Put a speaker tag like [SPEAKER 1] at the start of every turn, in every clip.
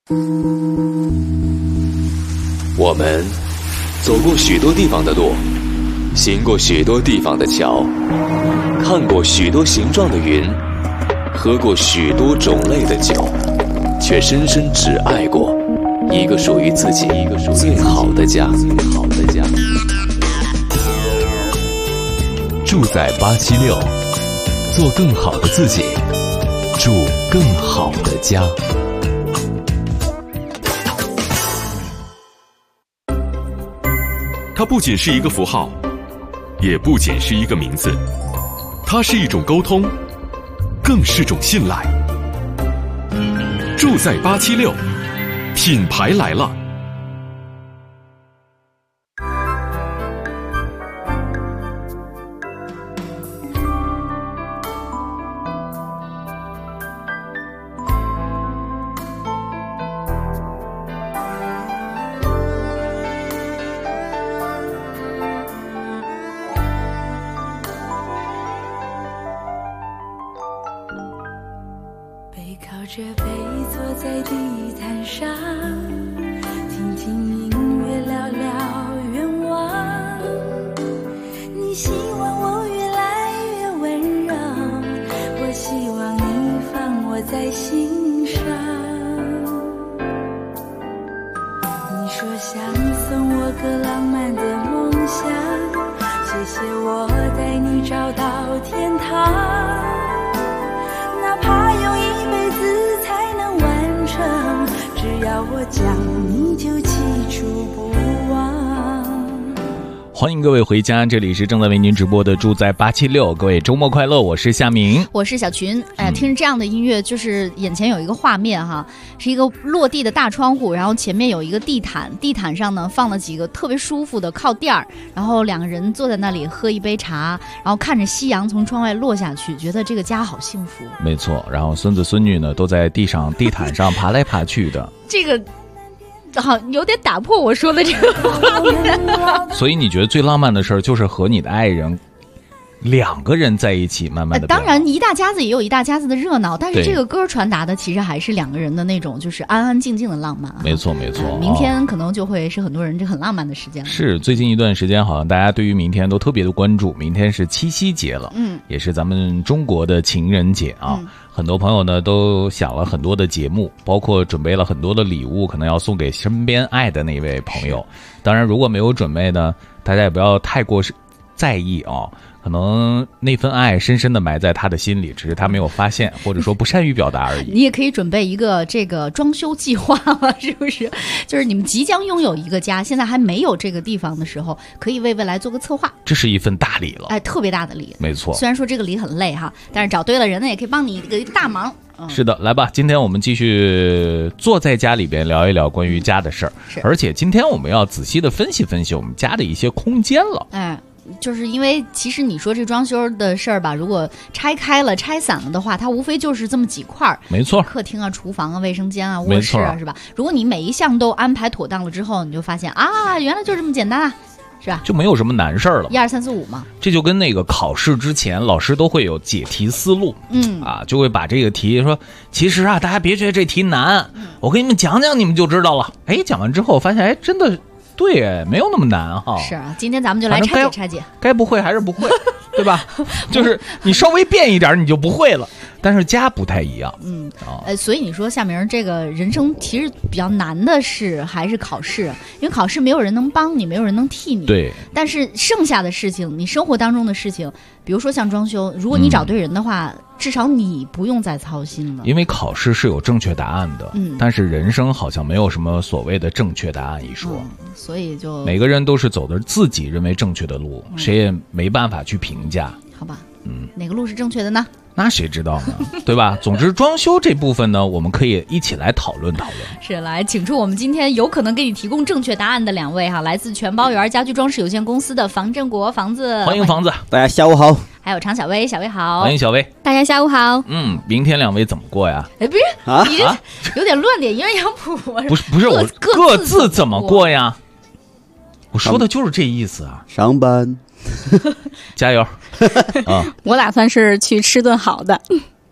[SPEAKER 1] 我们走过许多地方的路，行过许多地方的桥，看过许多形状的云，喝过许多种类的酒，却深深只爱过一个属于自己最好的家。住在876，做更好的自己，住更好的家。
[SPEAKER 2] 它不仅是一个符号，也不仅是一个名字，它是一种沟通，更是种信赖。住在876，品牌来了。
[SPEAKER 3] 背靠着背坐在地毯上，听听音乐，聊聊愿望。你希望我越来越温柔，我希望你放我在心上。你说想送我个浪漫的梦想，谢谢我带你找到天堂。哪怕用一辈子才能完成，只要我讲你就记住不忘。
[SPEAKER 4] 欢迎各位回家，这里是正在为您直播的住在876，各位周末快乐，我是夏明，
[SPEAKER 5] 我是小群。听着这样的音乐，就是眼前有一个画面哈，是一个落地的大窗户，然后前面有一个地毯，地毯上呢放了几个特别舒服的靠垫儿，然后两个人坐在那里喝一杯茶，然后看着夕阳从窗外落下去，觉得这个家好幸福。
[SPEAKER 4] 没错，然后孙子孙女呢都在地毯上爬来爬去的。
[SPEAKER 5] 这个好有点打破我说的这个画面。
[SPEAKER 4] 所以你觉得最浪漫的事儿就是和你的爱人两个人在一起慢慢的、
[SPEAKER 5] 当然一大家子也有一大家子的热闹，但是这个歌传达的其实还是两个人的那种就是安安静静的浪漫。
[SPEAKER 4] 没错没错，
[SPEAKER 5] 明天可能就会是很多人这很浪漫的时间了。
[SPEAKER 4] 是最近一段时间好像大家对于明天都特别的关注，明天是七夕节了，也是咱们中国的情人节啊。很多朋友呢都想了很多的节目，包括准备了很多的礼物，可能要送给身边爱的那位朋友。当然如果没有准备呢，大家也不要太过在意啊，可能那份爱深深的埋在他的心里，只是他没有发现，或者说不善于表达而已。
[SPEAKER 5] 你也可以准备一个这个装修计划嘛，是不是？就是你们即将拥有一个家，现在还没有这个地方的时候，可以为未来做个策划。
[SPEAKER 4] 这是一份大礼了，
[SPEAKER 5] 哎，特别大的礼。
[SPEAKER 4] 没错。
[SPEAKER 5] 虽然说这个礼很累哈，但是找对了人呢，也可以帮你一个大忙。
[SPEAKER 4] 是的，来吧，今天我们继续坐在家里边聊一聊关于家的事儿，而且今天我们要仔细的分析分析我们家的一些空间了。
[SPEAKER 5] 就是因为其实你说这装修的事儿吧，如果拆开了拆散了的话，它无非就是这么几块儿，
[SPEAKER 4] 没错，
[SPEAKER 5] 客厅啊、厨房啊、卫生间啊、卧室啊，是吧？如果你每一项都安排妥当了之后，你就发现啊，原来就这么简单啊，是吧？
[SPEAKER 4] 就没有什么难事儿了。
[SPEAKER 5] 1、2、3、4、5嘛。
[SPEAKER 4] 这就跟那个考试之前，老师都会有解题思路，就会把这个题说，其实啊，大家别觉得这题难，我给你们讲讲，你们就知道了。哎，讲完之后发现，哎，真的。对，没有那么难哈。
[SPEAKER 5] 是啊，今天咱们就来拆解拆解，
[SPEAKER 4] 该不会还是不会，对吧？就是你稍微变一点，你就不会了。但是家不太一样，
[SPEAKER 5] 所以你说夏明这个人生其实比较难的是还是考试，因为考试没有人能帮你，没有人能替你。
[SPEAKER 4] 对。但
[SPEAKER 5] 是剩下的事情，你生活当中的事情，比如说像装修，如果你找对人的话，至少你不用再操心了。
[SPEAKER 4] 因为考试是有正确答案的，但是人生好像没有什么所谓的正确答案一说，
[SPEAKER 5] 所以就
[SPEAKER 4] 每个人都是走的自己认为正确的路，谁也没办法去评价。
[SPEAKER 5] 好吧，哪个路是正确的呢？
[SPEAKER 4] 那谁知道呢？对吧？总之装修这部分呢，我们可以一起来讨论讨论。
[SPEAKER 5] 是，来请出我们今天有可能给你提供正确答案的两位哈，来自全包园家居装饰有限公司的房振国房子，
[SPEAKER 4] 欢迎房子，
[SPEAKER 6] 大家下午好。
[SPEAKER 5] 还有常小薇，小薇好，
[SPEAKER 4] 欢迎小薇，
[SPEAKER 7] 大家下午好。
[SPEAKER 4] 明天两位怎么过呀？
[SPEAKER 5] 哎，不是你这有点乱点鸳鸯谱。
[SPEAKER 4] 不是我各自怎么过呀？我说的就是这意思啊。
[SPEAKER 6] 上班。
[SPEAKER 4] 加油啊！
[SPEAKER 7] 我打算是去吃顿好的。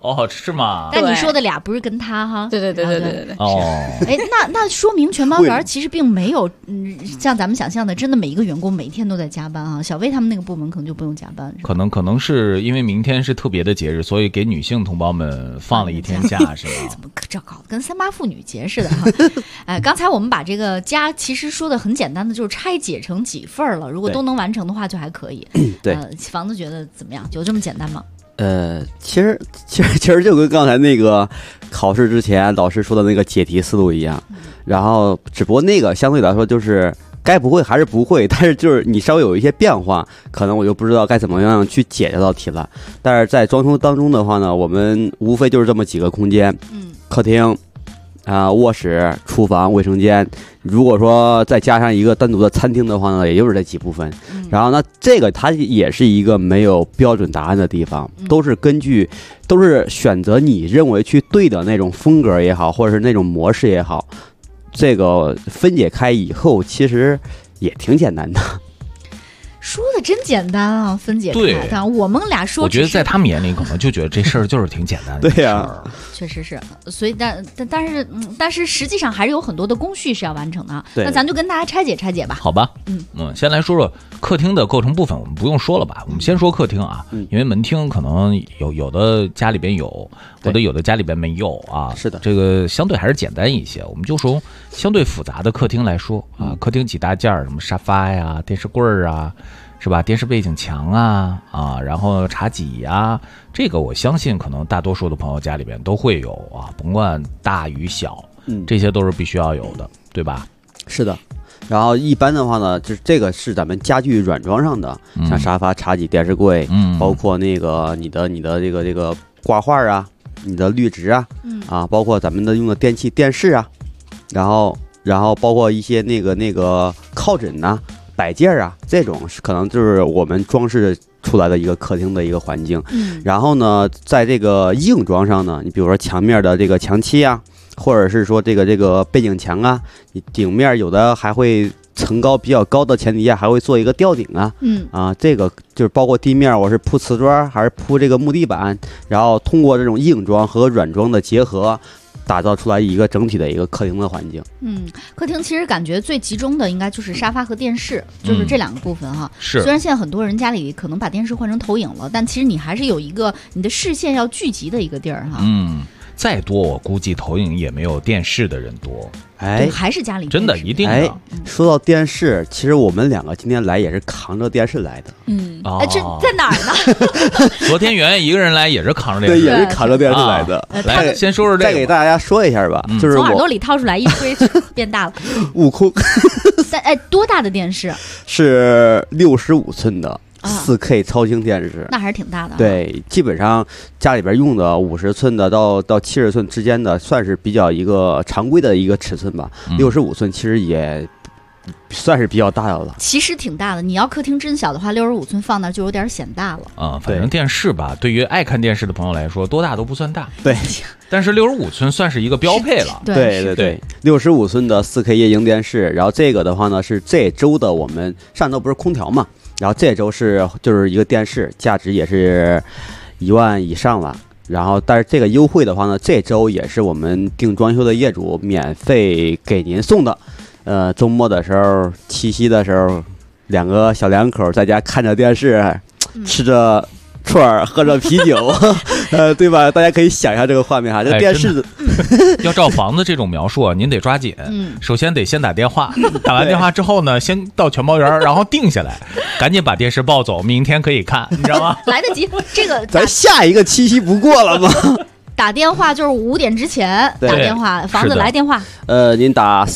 [SPEAKER 4] 哦，是吗？
[SPEAKER 5] 但你说的俩不是跟他哈？
[SPEAKER 6] 对。
[SPEAKER 4] 哦，
[SPEAKER 5] 哎，那说明全包园其实并没有像咱们想象的，真的每一个员工每天都在加班啊。小薇他们那个部门可能就不用加班，
[SPEAKER 4] 可能是因为明天是特别的节日，所以给女性同胞们放了一天假，是吗？
[SPEAKER 5] 怎么这搞得跟38妇女节似的哈？哎，刚才我们把这个家其实说的很简单的，就是拆解成几份了，如果都能完成的话就还可以。
[SPEAKER 7] 对，
[SPEAKER 5] 房子觉得怎么样？有这么简单吗？
[SPEAKER 7] 其实就跟刚才那个考试之前老师说的那个解题思路一样，然后只不过那个相对来说就是该不会还是不会，但是就是你稍微有一些变化，可能我就不知道该怎么样去解这道题了。但是在装修当中的话呢，我们无非就是这么几个空间，客厅卧室、厨房、卫生间。如果说再加上一个单独的餐厅的话呢，也就是这几部分。然后呢，这个它也是一个没有标准答案的地方，都是选择你认为去对的那种风格也好，或者是那种模式也好，这个分解开以后，其实也挺简单的。
[SPEAKER 5] 说的真简单啊，分解开。但我们俩说，
[SPEAKER 4] 我觉得在他们眼里可能就觉得这事儿就是挺简单的。
[SPEAKER 7] 对呀，
[SPEAKER 5] 确实是。所以但是实际上还是有很多的工序是要完成的。
[SPEAKER 7] 那
[SPEAKER 5] 咱就跟大家拆解吧。
[SPEAKER 4] 好吧，先来说说客厅的构成部分，我们不用说了吧？我们先说客厅啊，因为门厅可能有的家里边有，或者有的家里边没有啊。
[SPEAKER 7] 是的，
[SPEAKER 4] 这个相对还是简单一些。我们就说相对复杂的客厅来说啊，客厅几大件儿，什么沙发呀、电视柜儿啊。是吧？电视背景墙啊，然后茶几呀，这个我相信可能大多数的朋友家里边都会有啊，甭管大与小，这些都是必须要有的，对吧？
[SPEAKER 7] 是的。然后一般的话呢，就是这个是咱们家具软装上的，像沙发、茶几、电视柜，包括那个你的这个挂画啊，你的绿植啊，包括咱们的用的电器、电视啊，然后包括一些那个靠枕呐。摆件啊，这种可能就是我们装饰出来的一个客厅的一个环境。然后呢，在这个硬装上呢，你比如说墙面的这个墙漆啊，或者是说这个背景墙啊，你顶面有的还会层高比较高的前提下还会做一个吊顶啊，这个就是包括地面我是铺瓷砖还是铺这个木地板，然后通过这种硬装和软装的结合。打造出来一个整体的一个客厅的环境。
[SPEAKER 5] 客厅其实感觉最集中的应该就是沙发和电视，就是这两个部分哈。
[SPEAKER 4] 是。
[SPEAKER 5] 虽然现在很多人家里可能把电视换成投影了，但其实你还是有一个你的视线要聚集的一个地儿哈。
[SPEAKER 4] 再多我估计投影也没有电视的人多。
[SPEAKER 5] 对，还是家里
[SPEAKER 4] 真的一定的。
[SPEAKER 7] 说到电视，其实我们两个今天来也是扛着电视来的。
[SPEAKER 5] 这在哪儿呢？
[SPEAKER 4] 昨天圆圆一个人来也是扛着电视，
[SPEAKER 7] 对，也是扛着电视来的。
[SPEAKER 4] 来，先说说这个，
[SPEAKER 7] 再给大家说一下吧，就是
[SPEAKER 5] 从耳朵里掏出来一吹变大了。
[SPEAKER 7] 悟空。
[SPEAKER 5] 多大的电视？
[SPEAKER 7] 是65寸的。4K 超清电视，
[SPEAKER 5] 那还是挺大的。
[SPEAKER 7] 对，基本上家里边用的50寸的到70寸之间的，算是比较一个常规的一个尺寸吧。65寸其实也算是比较大的了。
[SPEAKER 5] 其实挺大的，你要客厅真小的话，65寸放那就有点显大了。
[SPEAKER 4] 反正电视吧，对于爱看电视的朋友来说，多大都不算大。
[SPEAKER 7] 对，
[SPEAKER 4] 但是65寸算是一个标配了。
[SPEAKER 7] 对，65寸的4K 液晶电视，然后这个的话呢是这周的我们上周不是空调嘛。然后这周就是一个电视，价值也是1万以上了。然后，但是这个优惠的话呢，这周也是我们定装修的业主免费给您送的。周末的时候、七夕的时候，2个小两口在家看着电视，吃着串儿，喝着啤酒，对吧？大家可以想一下这个画面哈，这个电视
[SPEAKER 4] 要照房子这种描述啊，您得抓紧。首先得先打电话，打完电话之后呢，先到全包园，然后定下来，赶紧把电视抱走，明天可以看，你知道吗？
[SPEAKER 5] 来得及，这个
[SPEAKER 7] 咱下一个七夕不过了吗？
[SPEAKER 5] 打电话就是5点之前打电话，房子来电话。
[SPEAKER 7] 您打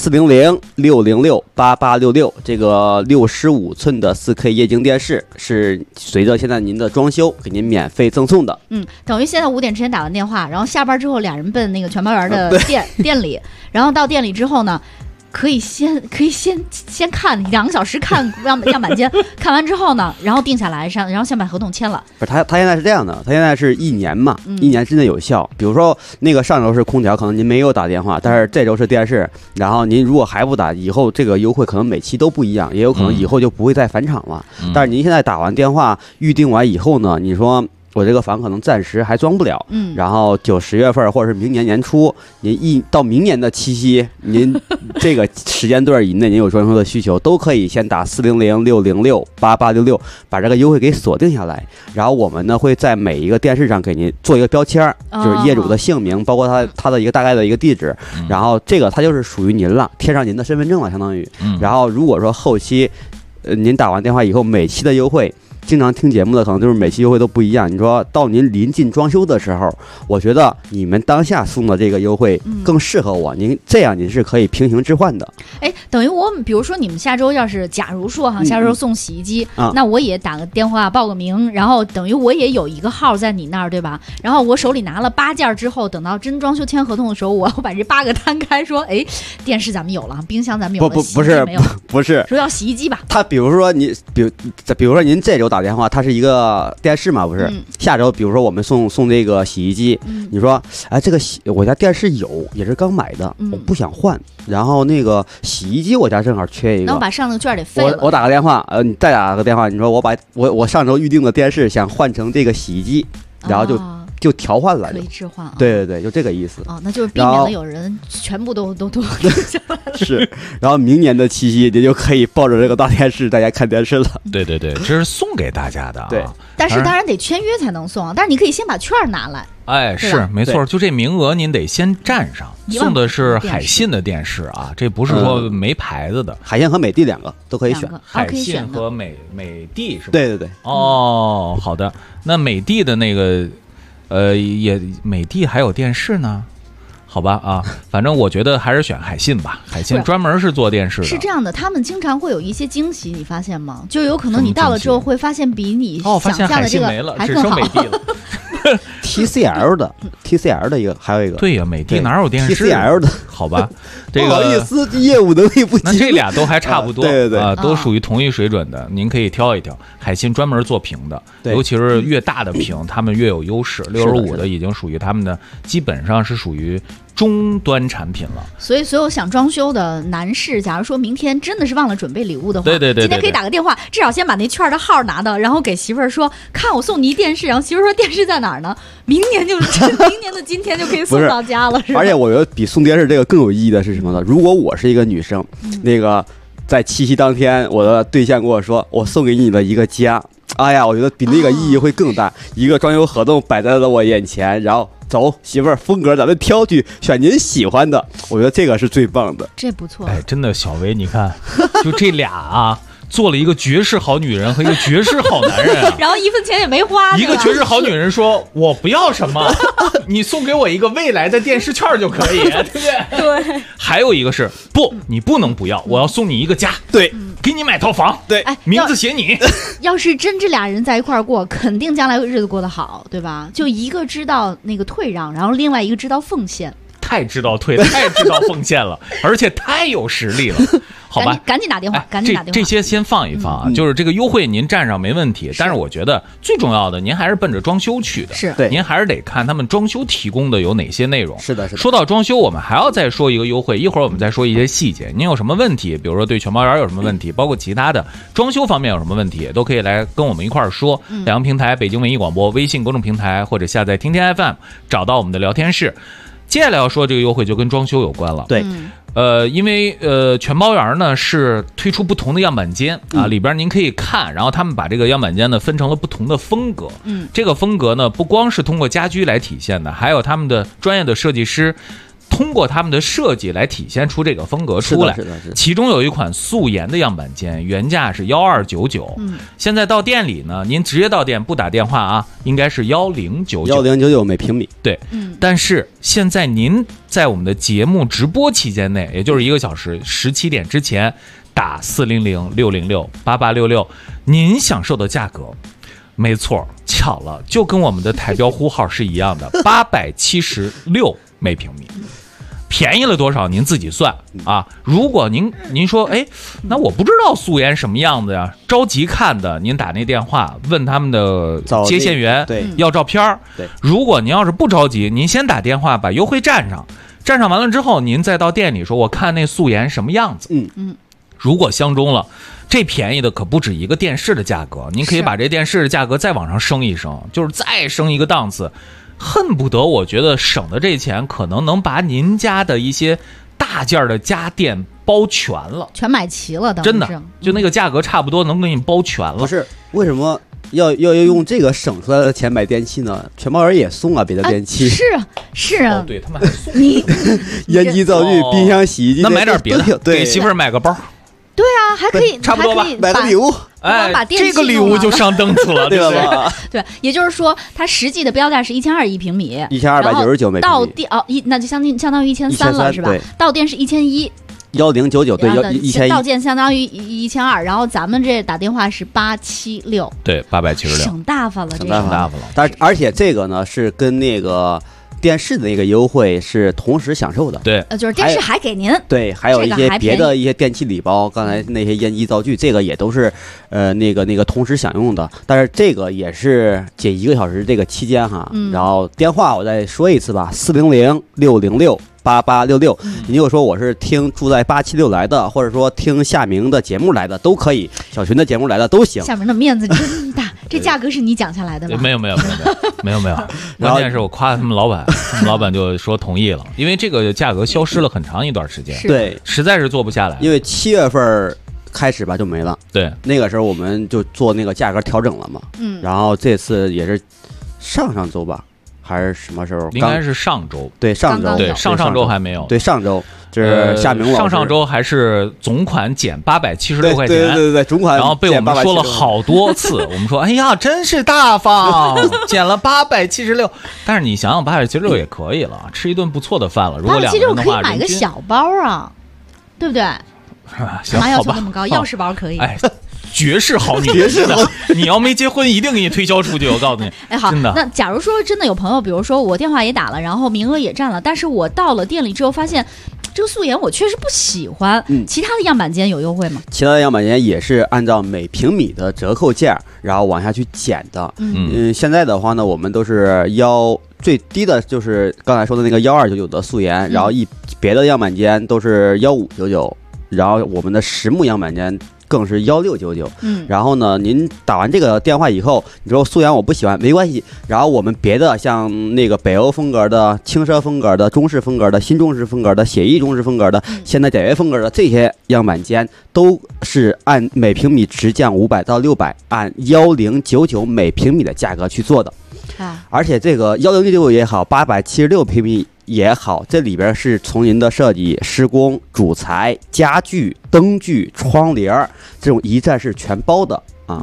[SPEAKER 7] 400-606-8866，这个65寸的4K 液晶电视是随着现在您的装修给您免费赠送的。
[SPEAKER 5] 等于现在5点之前打完电话，然后下班之后俩人奔那个全包园的店里，然后到店里之后呢。可以先看2个小时，看样板间，看完之后呢，然后定下来，然后先把合同签了。
[SPEAKER 7] 不是他现在是这样的，他现在是1年嘛，1年之内有效。比如说那个上周是空调，可能您没有打电话，但是这周是电视，然后您如果还不打，以后这个优惠可能每期都不一样，也有可能以后就不会再返场了。但是您现在打完电话预定完以后呢，你说我这个房可能暂时还装不了，然后9、10月份或者是明年年初，您到明年的七夕，您这个时间段以内您有装修的需求，都可以先打400-606-8866，把这个优惠给锁定下来。然后我们呢会在每一个电视上给您做一个标签，就是业主的姓名，包括他的一个大概的一个地址，然后这个它就是属于您了，贴上您的身份证了，相当于。然后如果说后期，您打完电话以后，每期的优惠。经常听节目的可能就是每期优惠都不一样。你说到您临近装修的时候，我觉得你们当下送的这个优惠更适合我。您这样您是可以平行置换的。
[SPEAKER 5] 哎，等于我比如说你们下周要是假如说哈，下周送洗衣机，那我也打个电话报个名，然后等于我也有一个号在你那儿，对吧？然后我手里拿了8件之后，等到真装修签合同的时候，我要把这8个摊开，说，哎，电视咱们有了，冰箱咱们有了，
[SPEAKER 7] 不是
[SPEAKER 5] 没有，
[SPEAKER 7] 不是
[SPEAKER 5] 说要洗衣机吧？
[SPEAKER 7] 他比如说你，比如说您这周打电话，它是一个电视嘛，不是？下周比如说我们送这个洗衣机，你说，哎，这个我家电视有，也是刚买的，我不想换。然后那个洗衣机我家正好缺一个，
[SPEAKER 5] 那我把上那个券给废了。
[SPEAKER 7] 我打个电话，你再打个电话，你说我上周预定的电视想换成这个洗衣机，然后就调换了，
[SPEAKER 5] 可以置换啊。
[SPEAKER 7] 对对对，就这个意思。
[SPEAKER 5] 哦，那就是避免了有人全部都
[SPEAKER 7] 是。然后明年的七夕，你就可以抱着这个大电视，大家看电视了。
[SPEAKER 4] 对对对，这是送给大家的啊。
[SPEAKER 7] 对，
[SPEAKER 5] 但是当然得签约才能送啊。但是你可以先把券拿来。
[SPEAKER 4] 哎，是没错，就这名额您得先占上。送的是海信的电视啊，这不是说没牌子的。
[SPEAKER 7] 海信和美的2个都可以选，
[SPEAKER 4] 海信和美的是吧？
[SPEAKER 7] 对对对。
[SPEAKER 4] 哦，好的。那美的的那个。也美的还有电视呢，好吧啊，反正我觉得还是选海信吧。海信专门是做电视的。
[SPEAKER 5] 是这样的，他们经常会有一些惊喜，你发现吗？就有可能你到了之后会发现比你想象的这个还更好。
[SPEAKER 4] 只剩美的了。
[SPEAKER 7] TCL 的一个，还有一个。
[SPEAKER 4] 对呀，美的哪有电视
[SPEAKER 7] ？TCL 的，
[SPEAKER 4] 好吧，这个
[SPEAKER 7] 不好意思，业务能力不行。
[SPEAKER 4] 那这俩都还差不多，
[SPEAKER 7] 对对对
[SPEAKER 4] 啊，都属于同一水准的，您可以挑一挑。海信专门做屏的，尤其是越大的屏，他们越有优势。65的已经属于他们的，基本上是属于终端产品了。
[SPEAKER 5] 所以，所有想装修的男士，假如说明天真的是忘了准备礼物的话，
[SPEAKER 4] 对，
[SPEAKER 5] 今天可以打个电话，至少先把那券的号拿到，然后给媳妇儿说，看我送你一电视，然后媳妇儿说电视在哪儿呢？明年的今天就可以送到家了，是吧？
[SPEAKER 7] 而且我觉得比送电视这个更有意义的是什么呢？如果我是一个女生，那个在七夕当天，我的对象跟我说，我送给你的一个家，哎呀，我觉得比那个意义会更大。一个装修合同摆在了我眼前，然后走，媳妇儿，风格咱们挑去，选您喜欢的，我觉得这个是最棒的。
[SPEAKER 5] 这不错。
[SPEAKER 4] 哎，真的，小薇，你看，就这俩啊。做了一个绝世好女人和一个绝世好男人啊，
[SPEAKER 5] 然后1分钱也没花。
[SPEAKER 4] 一个绝世好女人说：“我不要什么，你送给我一个未来的电视券就可以，对不对？”
[SPEAKER 5] 对。
[SPEAKER 4] 还有一个是不，你不能不要，我要送你一个家，
[SPEAKER 7] 对，
[SPEAKER 4] 给你买套房，
[SPEAKER 7] 对，
[SPEAKER 4] 名字写你。
[SPEAKER 5] 要是真这俩人在一块儿过，肯定将来日子过得好，对吧？就一个知道那个退让，然后另外一个知道奉献。
[SPEAKER 4] 太知道退，太知道奉献了，而且太有实力了。好吧，
[SPEAKER 5] 赶紧打电话，赶紧打电话。
[SPEAKER 4] 这些先放一放啊，就是这个优惠您占上没问题，但是我觉得最重要的，您还是奔着装修去的。
[SPEAKER 5] 是，
[SPEAKER 7] 对，
[SPEAKER 4] 您还是得看他们装修提供的有哪些内容。
[SPEAKER 7] 是的，是的。
[SPEAKER 4] 说到装修，我们还要再说一个优惠，一会儿我们再说一些细节。您有什么问题，比如说对全包园有什么问题，包括其他的装修方面有什么问题，都可以来跟我们一块儿说。两个平台：北京文艺广播微信公众平台，或者下载听天 FM， 找到我们的聊天室。接下来要说这个优惠就跟装修有关了。
[SPEAKER 7] 对，
[SPEAKER 4] 因为全包园呢是推出不同的样板间啊，里边您可以看，然后他们把这个样板间呢分成了不同的风格。这个风格呢不光是通过家居来体现的，还有他们的专业的设计师通过他们的设计来体现出这个风格出来。
[SPEAKER 7] 是的。
[SPEAKER 4] 其中有一款素颜的样板间，原价是1299，现在到店里呢，您直接到店不打电话啊，应该是1099
[SPEAKER 7] 每平米。
[SPEAKER 4] 对，但是现在您在我们的节目直播期间内，也就是1个小时，17点之前打400-606-8866，您享受的价格。没错，巧了，就跟我们的台标呼号是一样的，876每平米。便宜了多少您自己算啊。如果您说，哎，那我不知道素颜什么样子呀，着急看的，您打那电话问他们的接线员要照片。
[SPEAKER 7] 对，
[SPEAKER 4] 如果您要是不着急，您先打电话把优惠占上完了之后，您再到店里说我看那素颜什么样子。 如果相中了，这便宜的可不止一个电视的价格，您可以把这电视的价格再往上升一升，就是再升一个档次，恨不得我觉得省的这钱可能能把您家的一些大件的家电包全了，
[SPEAKER 5] 全买齐了，
[SPEAKER 4] 真的，就那个价格差不多能给你包全了。
[SPEAKER 7] 不是，为什么要用这个省出来的钱买电器呢？全包人也送啊，别的电器。
[SPEAKER 5] 是啊，
[SPEAKER 4] 对他们还送
[SPEAKER 5] 你
[SPEAKER 7] 烟机、灶具、冰箱、洗衣机，
[SPEAKER 4] 那买点别的，
[SPEAKER 7] 对，
[SPEAKER 4] 给媳妇儿买个包。
[SPEAKER 5] 对啊，还可以，
[SPEAKER 4] 差不多吧，
[SPEAKER 7] 买个礼物。
[SPEAKER 4] 哎，
[SPEAKER 5] 把电器
[SPEAKER 4] 这个礼物就上档次了，对吧？
[SPEAKER 5] 对，也就是说，它实际的标价是1200一平米
[SPEAKER 7] ，1299每平米。
[SPEAKER 5] 到店那就相当于1300了，是吧？到店是1100。
[SPEAKER 7] 1099对，1100
[SPEAKER 5] 到店相当于1200，然后咱们这打电话是876，
[SPEAKER 4] 对876，
[SPEAKER 5] 省大发了，
[SPEAKER 7] 省大发了。但而且这个呢是跟那个电视的那个优惠是同时享受的，
[SPEAKER 4] 对，
[SPEAKER 5] 就是电视还给您，
[SPEAKER 7] 对，还有一些别的一些电器礼包，刚才那些烟机灶具，这个也都是那个同时享用的，但是这个也是仅1个小时这个期间哈，然后电话我再说一次吧，400-606-8866，你如果说我是听住在876来的，或者说听夏明的节目来的都可以，小群的节目来的都行。
[SPEAKER 5] 夏明的面子真大，这价格是你讲下来的吗？
[SPEAKER 4] 没有，关键是我夸他们老板，他们老板就说同意了，因为这个价格消失了很长一段时间，
[SPEAKER 7] 对，
[SPEAKER 4] 实在是做不下来。
[SPEAKER 7] 因为7月份开始吧就没了，
[SPEAKER 4] 对，
[SPEAKER 7] 那个时候我们就做那个价格调整了嘛，然后这次也是上周吧。还是什么时候？
[SPEAKER 4] 应该是上周。
[SPEAKER 7] 对，上周。
[SPEAKER 4] 对，上周还没有。
[SPEAKER 7] 对，上周就是夏明老师。
[SPEAKER 4] 上周还是总款减876块钱。
[SPEAKER 7] 对，总款。
[SPEAKER 4] 然后被我们说了好多次，我们说，哎呀，真是大方，减了876。但是你想想，876也可以了，吃一顿不错的饭了。如果2个人的话，
[SPEAKER 5] 可以买个小包啊，对不对？
[SPEAKER 4] 行，
[SPEAKER 5] 干嘛要求那么高？钥匙包可以。
[SPEAKER 4] 哎。绝世好女人，真的，你要没结婚，一定给你推销出去。我告诉你，
[SPEAKER 5] 哎，好，
[SPEAKER 4] 真的。
[SPEAKER 5] 那假如说真的有朋友，比如说我电话也打了，然后名额也占了，但是我到了店里之后发现，这个素颜我确实不喜欢。其他的样板间有优惠吗？
[SPEAKER 7] 其他的样板间也是按照每平米的折扣价，然后往下去减的。现在的话呢，我们都是最低的就是刚才说的那个1299的素颜，然后别的样板间都是1599，然后我们的实木样板间更是1699，然后呢，您打完这个电话以后，你说素颜我不喜欢，没关系。然后我们别的像那个北欧风格的、轻奢风格的、中式风格的、新中式风格的、写意中式风格的、现代简约风格的这些样板间，都是按每平米直降500到600，按1099每平米的价格去做的。而且这个1099也好，876平米也好，这里边是从您的设计、施工、主材、家具、灯具、窗帘这种一站式全包的啊，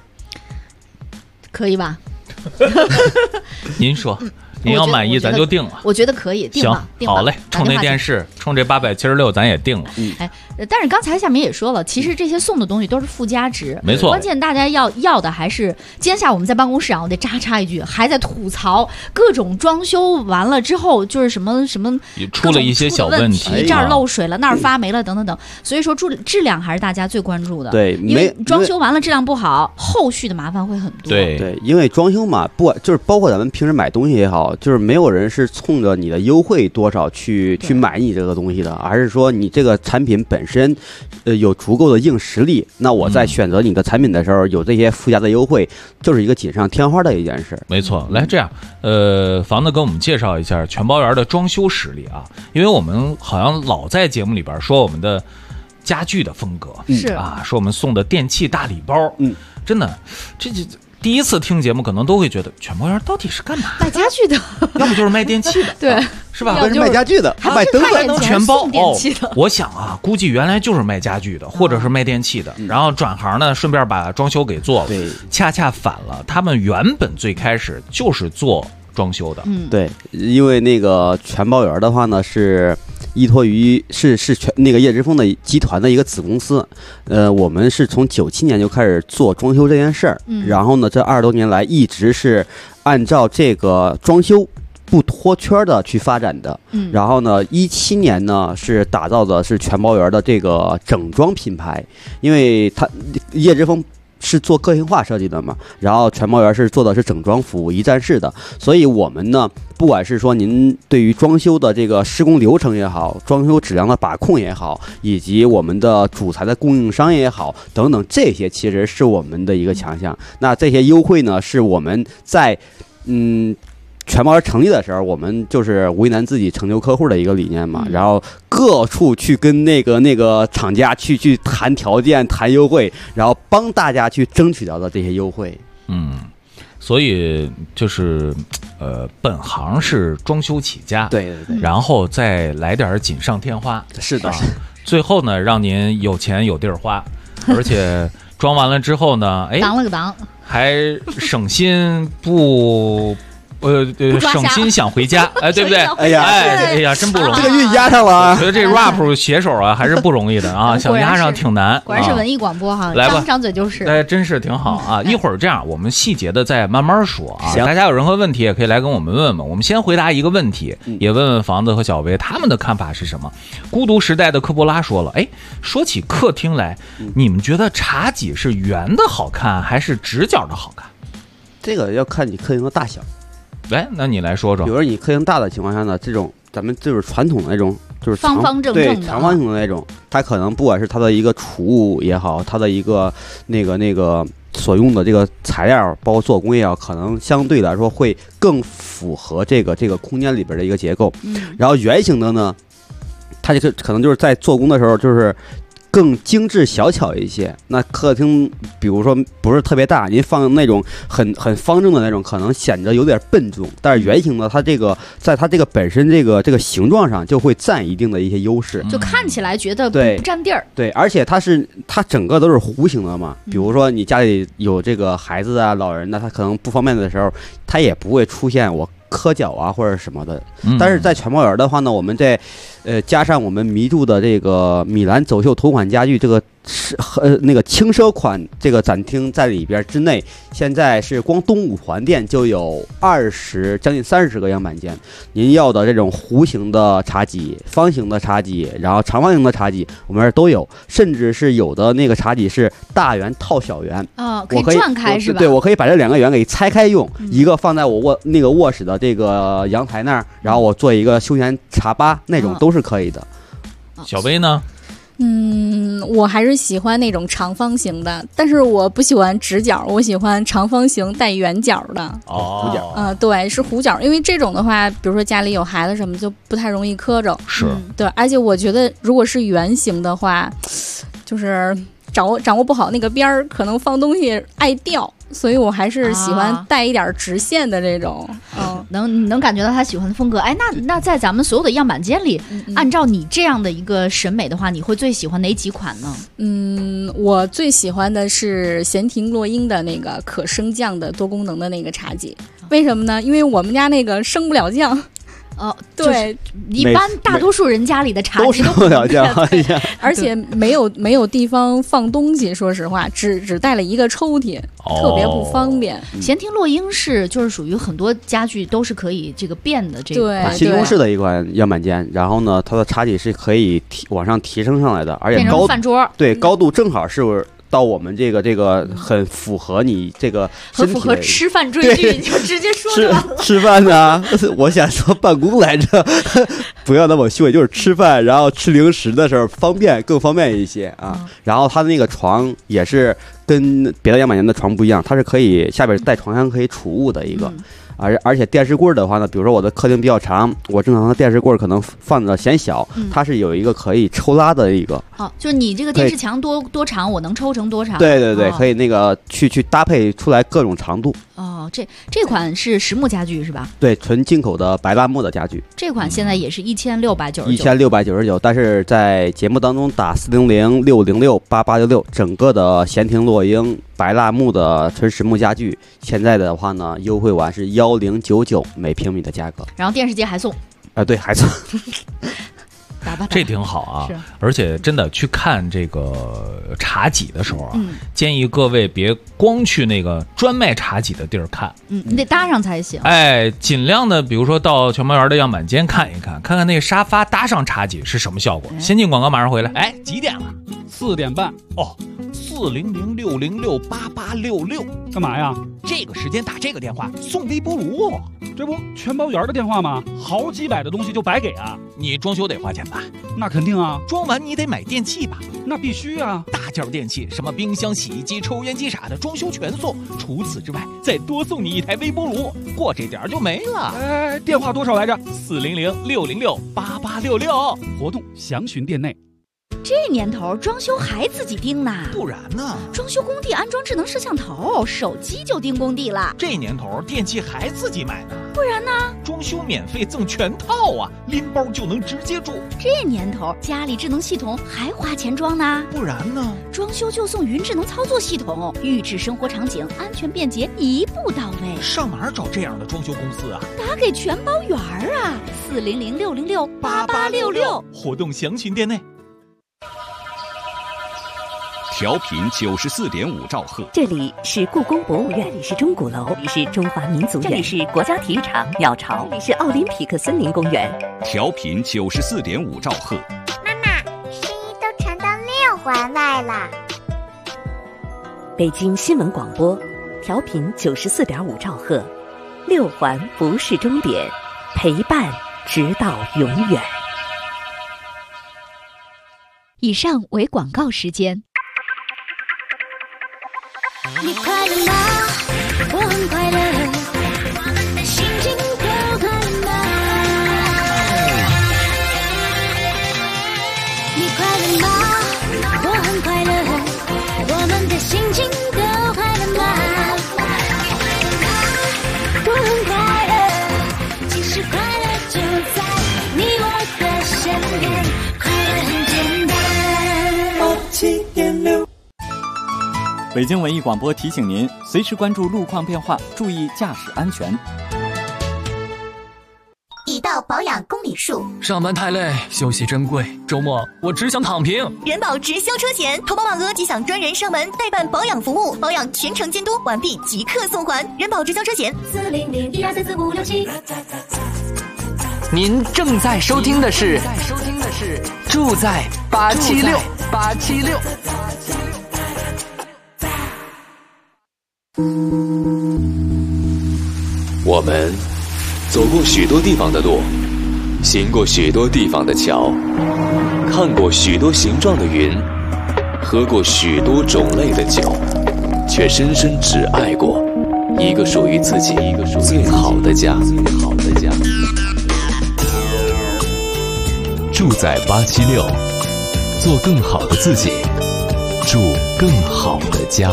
[SPEAKER 5] 可以吧？
[SPEAKER 4] 您说，您要满意咱就定了。
[SPEAKER 5] 我觉得可以，定了。
[SPEAKER 4] 行，好嘞，冲这电视，冲这876，咱也定了。
[SPEAKER 5] 哎，但是刚才下面也说了，其实这些送的东西都是附加值，
[SPEAKER 4] 没错。
[SPEAKER 5] 关键大家要的还是，今天下午我们在办公室啊，我得插一句，还在吐槽各种装修完了之后就是什么
[SPEAKER 4] 出了一些小问题，
[SPEAKER 5] 这儿漏水了，那儿发霉了，等等等。所以说质量还是大家最关注的。
[SPEAKER 7] 对，
[SPEAKER 5] 因为装修完了质量不好，后续的麻烦会很多。
[SPEAKER 7] 对，因为装修嘛，不管就是包括咱们平时买东西也好，就是没有人是冲着你的优惠多少去买你这个东西的，而是说你这个产品本身有足够的硬实力，那我在选择你的产品的时候有这些附加的优惠，就是一个锦上添花的一件事。
[SPEAKER 4] 没错，来这样，房子跟我们介绍一下全包园的装修实力啊，因为我们好像老在节目里边说我们的家具的风格，
[SPEAKER 5] 是
[SPEAKER 4] 啊，说我们送的电器大礼包，真的，这第一次听节目可能都会觉得全包园到底是干嘛？
[SPEAKER 5] 卖家具的，
[SPEAKER 4] 要不就是卖电器的，
[SPEAKER 5] 对，
[SPEAKER 7] 是吧？要是卖家具的，
[SPEAKER 5] 还
[SPEAKER 7] 卖灯
[SPEAKER 5] 还
[SPEAKER 4] 能全包
[SPEAKER 5] 哦。
[SPEAKER 4] 我想啊，估计原来就是卖家具的，或者是卖电器的，然后转行呢，顺便把装修给做了。
[SPEAKER 7] 对，
[SPEAKER 4] 恰恰反了，他们原本最开始就是做装修的。
[SPEAKER 7] 对，因为那个全包园的话呢是依托于是全那个叶之峰的集团的一个子公司，我们是从97年就开始做装修这件事儿，然后呢，这20多年来一直是按照这个装修不脱圈的去发展的，然后呢，17年呢是打造的是全包园的这个整装品牌，因为它叶之峰是做个性化设计的嘛，然后全猫园是做的是整装服务一站式的，所以我们呢，不管是说您对于装修的这个施工流程也好，装修质量的把控也好，以及我们的主材的供应商也好等等，这些其实是我们的一个强项。那这些优惠呢，是我们在全猫园成立的时候，我们就是为难自己成就客户的一个理念嘛，然后各处去跟那个厂家去谈条件、谈优惠，然后帮大家去争取到的这些优惠。
[SPEAKER 4] 所以就是本行是装修起家，
[SPEAKER 7] 对，
[SPEAKER 4] 然后再来点锦上添花，
[SPEAKER 7] 是的，
[SPEAKER 4] 最后呢，让您有钱有地儿花，而且装完了之后呢，
[SPEAKER 5] 当了个当，
[SPEAKER 4] 还省心不。省心想回家，对不对？哎呀，真不容易，
[SPEAKER 7] 这个韵押上了。
[SPEAKER 4] 我觉得这 rap 写手啊，还是不容易的啊，想押上挺难。
[SPEAKER 5] 果然是文艺广播哈，
[SPEAKER 4] 来吧，
[SPEAKER 5] 张嘴就是。
[SPEAKER 4] 真是挺好啊！一会儿这样，我们细节的再慢慢说啊。大家有任何问题也可以来跟我们问问。我们先回答一个问题，也问问房子和小薇他们的看法是什么。孤独时代的科波拉说了，说起客厅来，你们觉得茶几是圆的好看还是直角的好看？
[SPEAKER 7] 这个要看你客厅的大小。
[SPEAKER 4] 那你来说说。
[SPEAKER 7] 比如说你客厅大的情况下呢，这种咱们就是传统的那种，就是
[SPEAKER 5] 方方正正的，
[SPEAKER 7] 对，长方形的那种，它可能不管是它的一个储物也好，它的一个那个所用的这个材料，包括做工也好，可能相对来说会更符合这个空间里边的一个结构。然后圆形的呢，它这个可能就是在做工的时候就是更精致小巧一些。那客厅比如说不是特别大，您放那种很方正的那种，可能显得有点笨重。但是圆形的，它这个在它这个本身这个形状上就会占一定的一些优势，
[SPEAKER 5] 就看起来觉得不占地儿。
[SPEAKER 7] 对，而且它整个都是弧形的嘛。比如说你家里有这个孩子啊、老人呢，他可能不方便的时候，他也不会出现我磕脚啊或者什么的。但是在全猫园的话呢，我们在加上我们迷住的这个米兰走秀同款家具，这个是那个轻奢款这个展厅在里边之内，现在是光东五环店就有将近30个样板间。您要的这种弧形的茶几、方形的茶几，然后长方形的茶几，我们这儿都有，甚至是有的那个茶几是大圆套小圆
[SPEAKER 5] 可以转开是吧？
[SPEAKER 7] 对，我可以把这2个圆给拆开用，一个放在我卧室的这个阳台那儿，然后我做一个休闲茶吧，那种都是可以的。
[SPEAKER 4] 小薇呢？
[SPEAKER 6] 我还是喜欢那种长方形的，但是我不喜欢直角，我喜欢长方形带圆角的。
[SPEAKER 7] 弧角。
[SPEAKER 6] 对，是弧角，因为这种的话，比如说家里有孩子什么，就不太容易磕着。
[SPEAKER 4] 是。
[SPEAKER 6] 对，而且我觉得如果是圆形的话，就是掌握不好那个边儿，可能放东西爱掉。所以我还是喜欢带一点直线的这种。
[SPEAKER 5] 能感觉到他喜欢的风格。那在咱们所有的样板间里，按照你这样的一个审美的话，你会最喜欢哪几款呢？
[SPEAKER 6] 我最喜欢的是闲庭落英的那个可升降的多功能的那个茶几。为什么呢？因为我们家那个升不了降。对，
[SPEAKER 5] 一般大多数人家里的茶几
[SPEAKER 7] 都不了降，
[SPEAKER 6] 而且没有地方放东西。说实话，只带了一个抽屉，特别不方便。
[SPEAKER 5] 闲庭落英就是属于很多家具都是可以这个变的这一款
[SPEAKER 7] 新中式的一款样板间。然后呢，它的茶几是可以往上提升上来的，而且
[SPEAKER 5] 变成饭桌，
[SPEAKER 7] 对，高度正好是到我们这个很符合你这个身体的，
[SPEAKER 5] 很符合吃饭追剧，你就直接说吧。
[SPEAKER 7] 吃饭呢，我想说办公来着，不要那么虚伪，就是吃饭，然后吃零食的时候更方便一些啊。然后它的那个床也是跟别的样板间的床不一样，它是可以下边带床箱可以储物的一个。而且电视柜的话呢，比如说我的客厅比较长，我正常的电视柜可能放的嫌小，它是有一个可以抽拉的一个。
[SPEAKER 5] 就是你这个电视墙多长，我能抽成多长。
[SPEAKER 7] 对，可以那个去搭配出来各种长度。
[SPEAKER 5] 这款是实木家具是吧？
[SPEAKER 7] 对，纯进口的白蜡木的家具。
[SPEAKER 5] 这款现在也是
[SPEAKER 7] 1699，但是在节目当中打400-606-8866，整个的闲庭落英白蜡木的纯实木家具，现在的话呢，优惠完是1099每平米的价格，
[SPEAKER 5] 然后电视机还送。
[SPEAKER 7] 对，还送。
[SPEAKER 4] 这挺好啊，而且真的去看这个茶几的时候啊，建议各位别光去那个专卖茶几的地儿看，
[SPEAKER 5] 你得搭上才行。
[SPEAKER 4] 尽量的，比如说到全猫园的样板间看一看，看看那个沙发搭上茶几是什么效果。先进广告马上回来。几点了？
[SPEAKER 8] 4点半。 400-606-8866。
[SPEAKER 9] 干嘛呀？
[SPEAKER 8] 这个时间打这个电话送微波炉，
[SPEAKER 9] 这不全包圆的电话吗？好几百的东西就白给啊！
[SPEAKER 8] 你装修得花钱吧？
[SPEAKER 9] 那肯定啊！
[SPEAKER 8] 装完你得买电器吧？
[SPEAKER 9] 那必须啊！
[SPEAKER 8] 大件电器，什么冰箱、洗衣机、抽烟机啥的，装修全送。除此之外，再多送你一台微波炉，过这点就没了。
[SPEAKER 9] 哎，电话多少来着
[SPEAKER 8] ？400-606-8866。
[SPEAKER 9] 活动详询店内。
[SPEAKER 5] 这年头装修还自己盯呢？
[SPEAKER 8] 不然呢？
[SPEAKER 5] 装修工地安装智能摄像头，手机就盯工地了。
[SPEAKER 8] 这年头电器还自己买呢？
[SPEAKER 5] 不然呢？
[SPEAKER 8] 装修免费赠全套啊，拎包就能直接住。
[SPEAKER 5] 这年头家里智能系统还花钱装呢？
[SPEAKER 8] 不然呢？
[SPEAKER 5] 装修就送云智能操作系统，预制生活场景，安全便捷，一步到位。
[SPEAKER 8] 上哪儿找这样的装修公司啊？
[SPEAKER 5] 打给全包圆啊，400-606-8866。
[SPEAKER 8] 活动详询店内。
[SPEAKER 10] 调频94.5兆赫，
[SPEAKER 11] 这里是故宫博物院，这里是钟鼓楼，这里是中华民族院，这里是国家体育场鸟巢，这里是奥林匹克森林公园。
[SPEAKER 10] 调频94.5兆赫。
[SPEAKER 12] 妈妈，声音都传到6环外了。
[SPEAKER 11] 北京新闻广播，调频94.5兆赫，6环不是终点，陪伴直到永远。
[SPEAKER 5] 以上为广告时间。
[SPEAKER 3] 你快乐吗？我很快乐，我们的心情都快乐吗？你快乐吗？我很快乐，我们的心情都快乐吗？我很快乐，其实快乐就在你我的身边，快乐很简单。87.6
[SPEAKER 13] 北京文艺广播提醒您，随时关注路况变化，注意驾驶安全。
[SPEAKER 12] 已到保养公里数。
[SPEAKER 14] 上班太累，休息珍贵，周末我只想躺平。
[SPEAKER 15] 人保直销车险，投保满额即享专人上门代办保养服务，保养全程监督，完毕即刻送还。人保直销车险
[SPEAKER 3] 400-1234567。
[SPEAKER 14] 您正在收听的是住在876。
[SPEAKER 1] 我们走过许多地方的路，行过许多地方的桥，看过许多形状的云，喝过许多种类的酒，却深深只爱过一个属于自己最好的家。住在876，做更好的自己，住更好的家。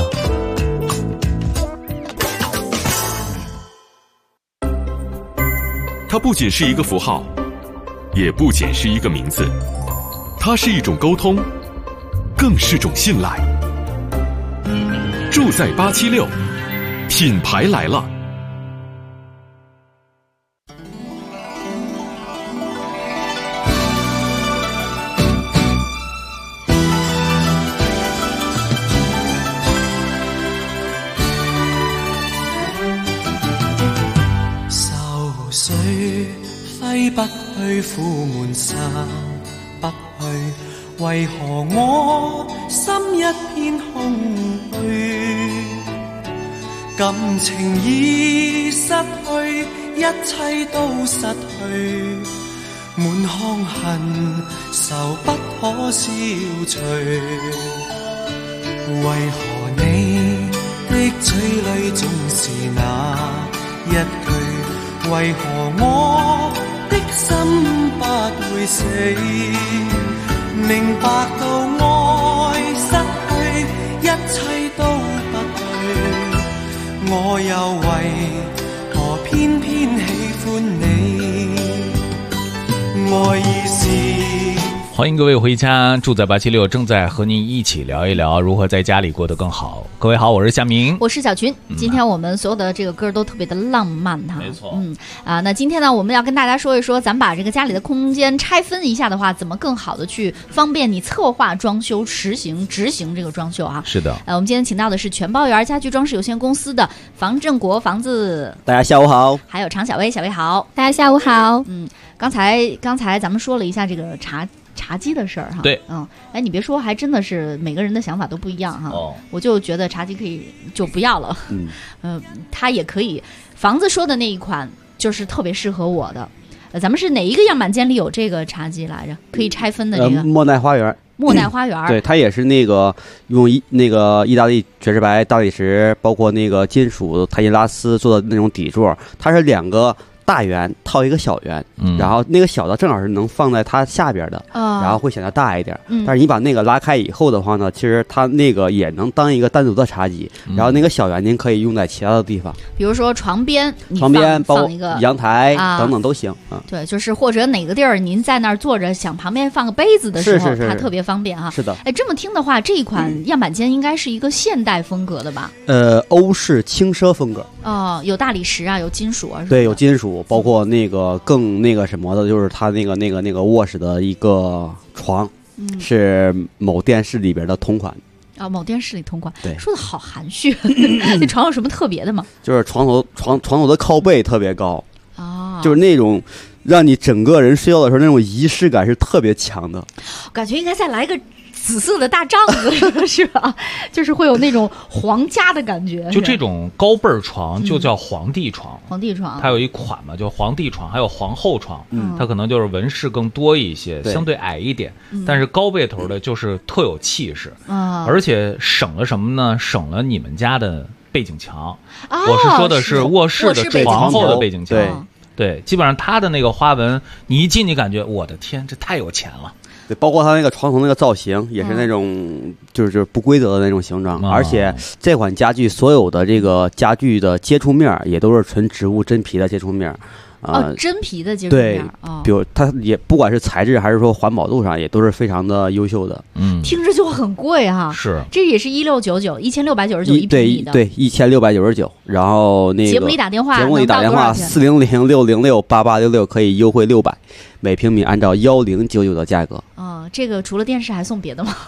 [SPEAKER 2] 它不仅是一个符号，也不仅是一个名字，它是一种沟通，更是种信赖。住在876，品牌来了。
[SPEAKER 16] 揮不去，苦悶散不去，為何我心一片空虛？感情已失去，一切都失去，滿腔恨愁不可消除。為何你的嘴裏總是那一句？為何我的心不會死？明白到愛失去，一切都不對，我又為何偏偏喜歡你？愛意是
[SPEAKER 4] 欢迎各位回家，住在876正在和您一起聊一聊如何在家里过得更好。各位好，我是夏明，
[SPEAKER 5] 我是小群。今天我们所有的这个歌都特别的浪漫哈，
[SPEAKER 4] 没错。
[SPEAKER 5] 那今天呢，我们要跟大家说一说，咱们把这个家里的空间拆分一下的话，怎么更好的去方便你策划装修、执行这个装修啊？是的。我们今天请到的是全包圆家居装饰有限公司的房正国房子，
[SPEAKER 7] 大家下午好。
[SPEAKER 5] 还有常小薇，小薇好，
[SPEAKER 6] 大家下午好。
[SPEAKER 5] 刚才咱们说了一下这个茶几的事儿哈。
[SPEAKER 4] 对，
[SPEAKER 5] 哎，你别说，还真的是每个人的想法都不一样哈。我就觉得茶几可以就不要了。它也可以。房子说的那一款就是特别适合我的。咱们是哪一个样板间里有这个茶几来着？可以拆分的这个。
[SPEAKER 7] 莫奈花园。
[SPEAKER 5] 莫奈花园。
[SPEAKER 7] 对，它也是那个用那个意大利卷石白、大理石，包括那个金属泰因拉丝做的那种底座，它是2个大圆套一个小圆，然后那个小的正好是能放在它下边的，然后会显得大一点。但是你把那个拉开以后的话呢，其实它那个也能当一个单独的茶几，然后那个小圆您可以用在其他的地方，
[SPEAKER 5] 比如说床边，
[SPEAKER 7] 包
[SPEAKER 5] 一个
[SPEAKER 7] 阳台等等都行啊。
[SPEAKER 5] 对，就是或者哪个地儿您在那儿坐着，想旁边放个杯子的时候，它特别方便哈。
[SPEAKER 7] 是的。
[SPEAKER 5] 哎，这么听的话，这一款样板间应该是一个现代风格的吧？
[SPEAKER 7] 欧式轻奢风格。
[SPEAKER 5] 有大理石啊，有金属啊。
[SPEAKER 7] 对，有金属，包括那个更那个什么的，就是它那个卧室的一个床，是某电视里边的同款。
[SPEAKER 5] 某电视里同款。
[SPEAKER 7] 对，
[SPEAKER 5] 说的好含蓄。这床有什么特别的吗？
[SPEAKER 7] 就是床头的靠背特别高。就是那种让你整个人睡觉的时候那种仪式感是特别强的。
[SPEAKER 5] 感觉应该再来个紫色的大帐子是吧？就是会有那种皇家的感觉。
[SPEAKER 4] 就这种高背床就叫皇帝床。
[SPEAKER 5] 皇帝床
[SPEAKER 4] 它有一款嘛，就皇帝床，还有皇后床。它可能就是纹饰更多一些，相对矮一点，但是高背头的就是特有气势。而且省了什么呢？省了你们家的背景墙。我是说的是卧室的床后的背景墙。对，基本上它的那个花纹，你一进你感觉我的天，这太有钱了。
[SPEAKER 7] 对，包括它那个床头那个造型也是那种就是不规则的那种形状，而且这款家具所有的这个家具的接触面也都是纯植物真皮的接触面。
[SPEAKER 5] 真皮的接触面。
[SPEAKER 7] 比如它也不管是材质还是说环保度上，也都是非常的优秀的。
[SPEAKER 5] 听着就很贵哈。
[SPEAKER 4] 是，
[SPEAKER 5] 这也是1699，1699一平米的。
[SPEAKER 7] 对，1699。然后那个
[SPEAKER 5] 节目里打电话
[SPEAKER 7] 400-606-8866可以优惠600，每平米按照1099的价格。
[SPEAKER 5] 这个除了电视还送别的吗？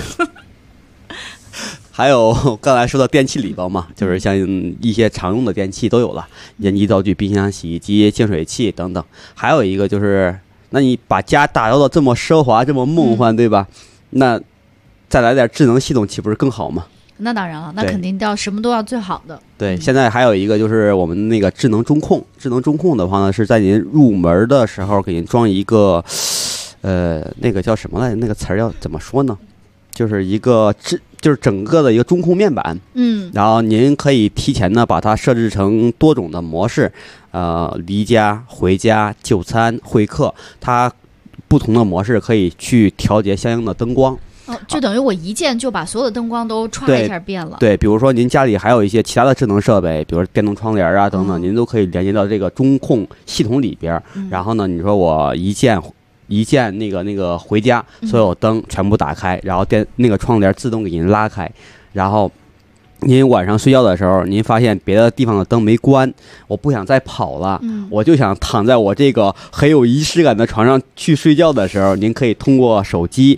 [SPEAKER 7] 还有刚才说的电器礼包嘛，就是像一些常用的电器都有了，烟机、灶具、冰箱、洗衣机、净水器等等。还有一个就是，那你把家打造的这么奢华、这么梦幻，对吧？那再来点智能系统，岂不是更好吗？
[SPEAKER 5] 那当然了，那肯定什么都要最好的。
[SPEAKER 7] 对，现在还有一个就是我们那个智能中控。智能中控的话呢，是在您入门的时候给您装一个，那个叫什么来着？那个词儿要怎么说呢？就是一个就是整个的一个中控面板。然后您可以提前呢把它设置成多种的模式，离家、回家、就餐、会客，它不同的模式可以去调节相应的灯光。
[SPEAKER 5] 就等于我一键就把所有的灯光都歘一下变了。
[SPEAKER 7] 对，比如说您家里还有一些其他的智能设备，比如说电动窗帘啊等等，您都可以连接到这个中控系统里边。然后呢，你说我一键那个回家，所有灯全部打开，然后那个窗帘自动给您拉开，然后您晚上睡觉的时候，您发现别的地方的灯没关，我不想再跑了，我就想躺在我这个很有仪式感的床上去睡觉的时候，您可以通过手机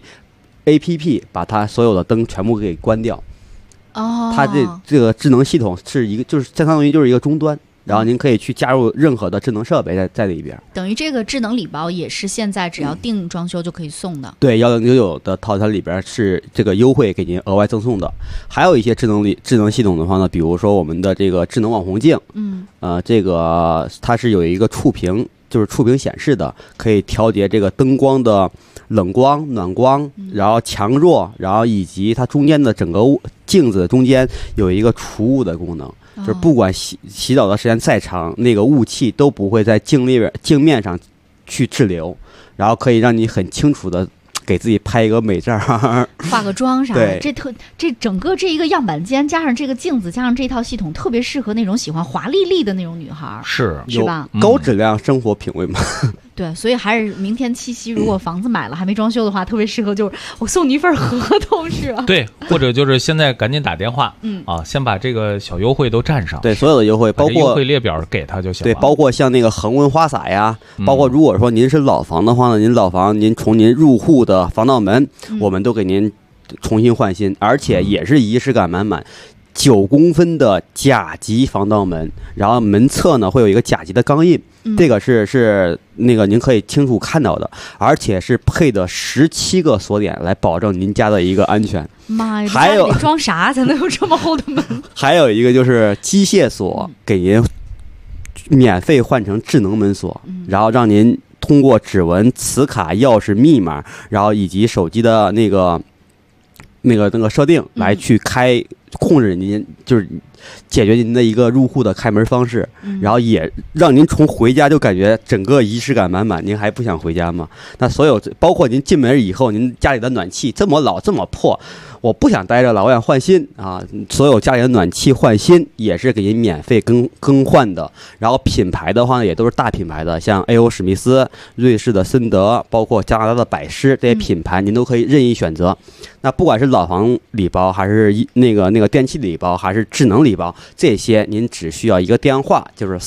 [SPEAKER 7] APP 把它所有的灯全部给关掉。它这个智能系统是一个，就是相当于就是一个终端。然后您可以去加入任何的智能设备在里边，
[SPEAKER 5] 等于这个智能礼包也是现在只要定装修就可以送的。
[SPEAKER 7] 对，1099的套餐里边是这个优惠给您额外赠送的。还有一些智能系统的话呢，比如说我们的这个智能网红镜，这个它是有一个触屏，就是触屏显示的，可以调节这个灯光的冷光、暖光，然后强弱，然后以及它中间的整个镜子中间有一个除雾的功能。就是不管洗澡的时间再长，那个雾气都不会在镜面上去滞留，然后可以让你很清楚的给自己拍一个美照，
[SPEAKER 5] 化个妆啥的。这整个这一个样板间加上这个镜子加上这套系统，特别适合那种喜欢华丽丽的那种女孩，是吧？
[SPEAKER 7] 高质量生活品味嘛。
[SPEAKER 5] 对，所以还是明天七夕，如果房子买了还没装修的话，特别适合就是我送你一份合同，是吧？
[SPEAKER 4] 对，或者就是现在赶紧打电话，先把这个小优惠都占上。
[SPEAKER 7] 对，所有的优惠，包括
[SPEAKER 4] 优惠列表给他就行了。
[SPEAKER 7] 对，包括像那个恒温花洒呀，包括如果说您是老房的话呢，您从您入户的防盗门，我们都给您重新换新，而且也是仪式感满满。 9公分的甲级防盗门，然后门侧呢会有一个甲级的钢印，这个是那个您可以清楚看到的，而且是配的17个锁点来保证您家的一个安全。
[SPEAKER 5] 妈呀，
[SPEAKER 7] 还有
[SPEAKER 5] 得装啥才能有这么厚的门？
[SPEAKER 7] 还有一个就是机械锁，给您免费换成智能门锁，然后让您通过指纹、磁卡、钥匙、密码，然后以及手机的那个设定来去控制您，就是解决您的一个入户的开门方式，然后也让您从回家就感觉整个仪式感满满。您还不想回家吗？那所有包括您进门以后，您家里的暖气这么老这么破，我不想待着了，我想换新啊！所有家里的暖气换新也是给您免费更换的。然后品牌的话呢，也都是大品牌的，像 A.O. 史密斯、瑞士的森德，包括加拿大的百诗这些品牌，您都可以任意选择。那不管是老房礼包，还是那个电器礼包，还是智能礼包，这些您只需要一个电话，就是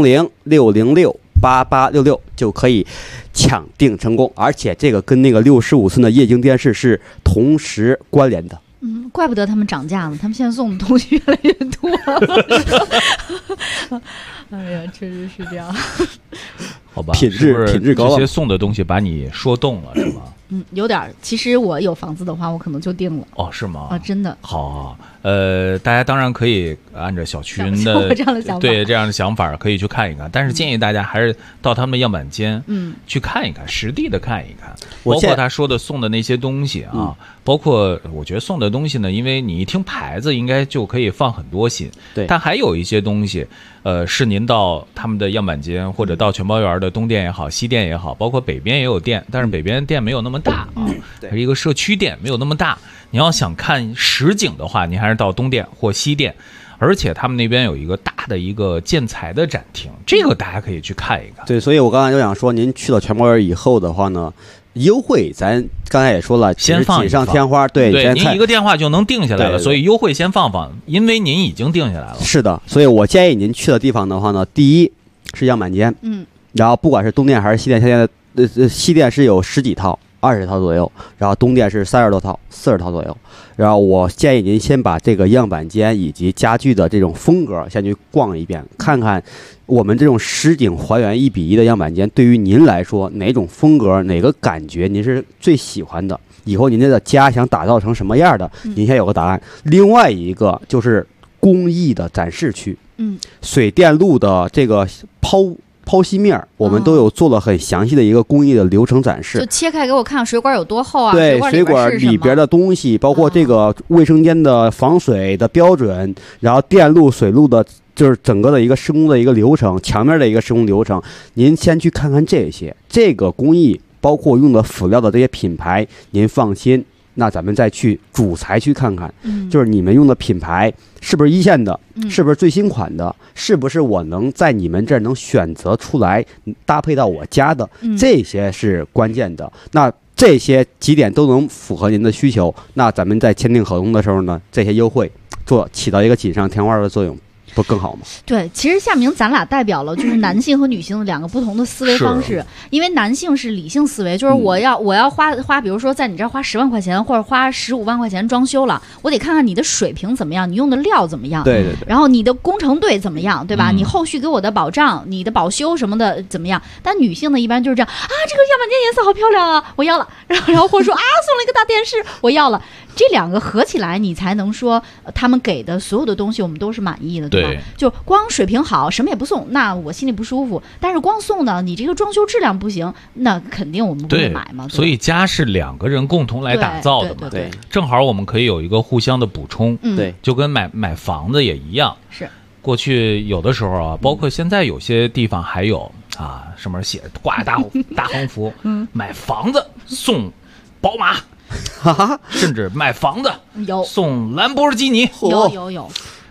[SPEAKER 7] 400-606-8866就可以抢订成功，而且这个跟那个65寸的液晶电视是同时关联的。
[SPEAKER 5] 怪不得他们涨价呢，他们现在送的东西越来越多了。哎呀，确实是这样。
[SPEAKER 4] 好吧，
[SPEAKER 7] 品质高，
[SPEAKER 4] 这些送的东西把你说动了，是吗？
[SPEAKER 5] 有点。其实我有房子的话，我可能就定了。
[SPEAKER 4] 哦，是吗？
[SPEAKER 5] 啊，真的。
[SPEAKER 4] 好，大家当然可以按照小区的
[SPEAKER 5] 这样的想法，
[SPEAKER 4] 对这样的想法可以去看一看，但是建议大家还是到他们的样板间，去看一看，实地的看一看，包括他说的送的那些东西啊，包括我觉得送的东西呢，因为你一听牌子，应该就可以放很多心，
[SPEAKER 7] 对，
[SPEAKER 4] 但还有一些东西，是您到他们的样板间或者到全包园的东店也好，西店也好，包括北边也有店，但是北边店没有那么大啊，它是一个社区店，没有那么大。你要想看实景的话，你还是到东店或西店，而且他们那边有一个大的一个建材的展厅，这个大家可以去看一看。
[SPEAKER 7] 对，所以我刚才就想说，您去了全包园以后的话呢，优惠咱刚才也说了，
[SPEAKER 4] 先放
[SPEAKER 7] 锦上添花，对，
[SPEAKER 4] 您一个电话就能定下来了，所以优惠先放放，因为您已经定下来了。
[SPEAKER 7] 是的，所以我建议您去的地方的话呢，第一是样板间，然后不管是东店还是西店，现在西店是有10几套。20套左右，然后东店是30多套、40套左右。然后我建议您先把这个样板间以及家具的这种风格先去逛一遍，看看我们这种实景还原1:1的样板间对于您来说哪种风格、哪个感觉您是最喜欢的，以后您这个家想打造成什么样的，您先有个答案。另外一个就是工艺的展示区，水电路的这个剖析面，我们都有做了很详细的一个工艺的流程展示，
[SPEAKER 5] 就切开给我看水管有多厚啊，
[SPEAKER 7] 对，水管里边的东西，包括这个卫生间的防水的标准，然后电路、水路的，就是整个的一个施工的一个流程，墙面的一个施工流程，您先去看看这些，这个工艺包括用的辅料的这些品牌，您放心。那咱们再去主材去看看，就是你们用的品牌是不是一线的，是不是最新款的，是不是我能在你们这儿能选择出来搭配到我家的，这些是关键的。那这些几点都能符合您的需求，那咱们在签订合同的时候呢，这些优惠起到一个锦上添花的作用。不更好吗？
[SPEAKER 5] 对，其实夏明咱俩代表了就是男性和女性的2个不同的思维方式，因为男性是理性思维，就是我要花，比如说在你这儿花10万块钱或者花15万块钱装修了，我得看看你的水平怎么样，你用的料怎么样，
[SPEAKER 7] 对，
[SPEAKER 5] 然后你的工程队怎么样，对吧？你后续给我的保障、你的保修什么的怎么样？但女性呢，一般就是这样啊，这个样板间颜色好漂亮啊，我要了，然后或者说啊，送了一个大电视，我要了。这2个合起来，你才能说他们给的所有的东西我们都是满意的，对吧？就光水平好，什么也不送，那我心里不舒服。但是光送呢，你这个装修质量不行，那肯定我们不会买嘛。
[SPEAKER 4] 所以家是2个人共同来打造的嘛。
[SPEAKER 5] 对，
[SPEAKER 4] 正好我们可以有一个互相的补充。
[SPEAKER 7] 对，
[SPEAKER 4] 就跟买房子也一样。
[SPEAKER 5] 是。
[SPEAKER 4] 过去有的时候啊，包括现在有些地方还有啊，上面写挂大横幅，买房子送宝马。甚至买房子
[SPEAKER 5] 有
[SPEAKER 4] 送兰博基尼，
[SPEAKER 5] 有，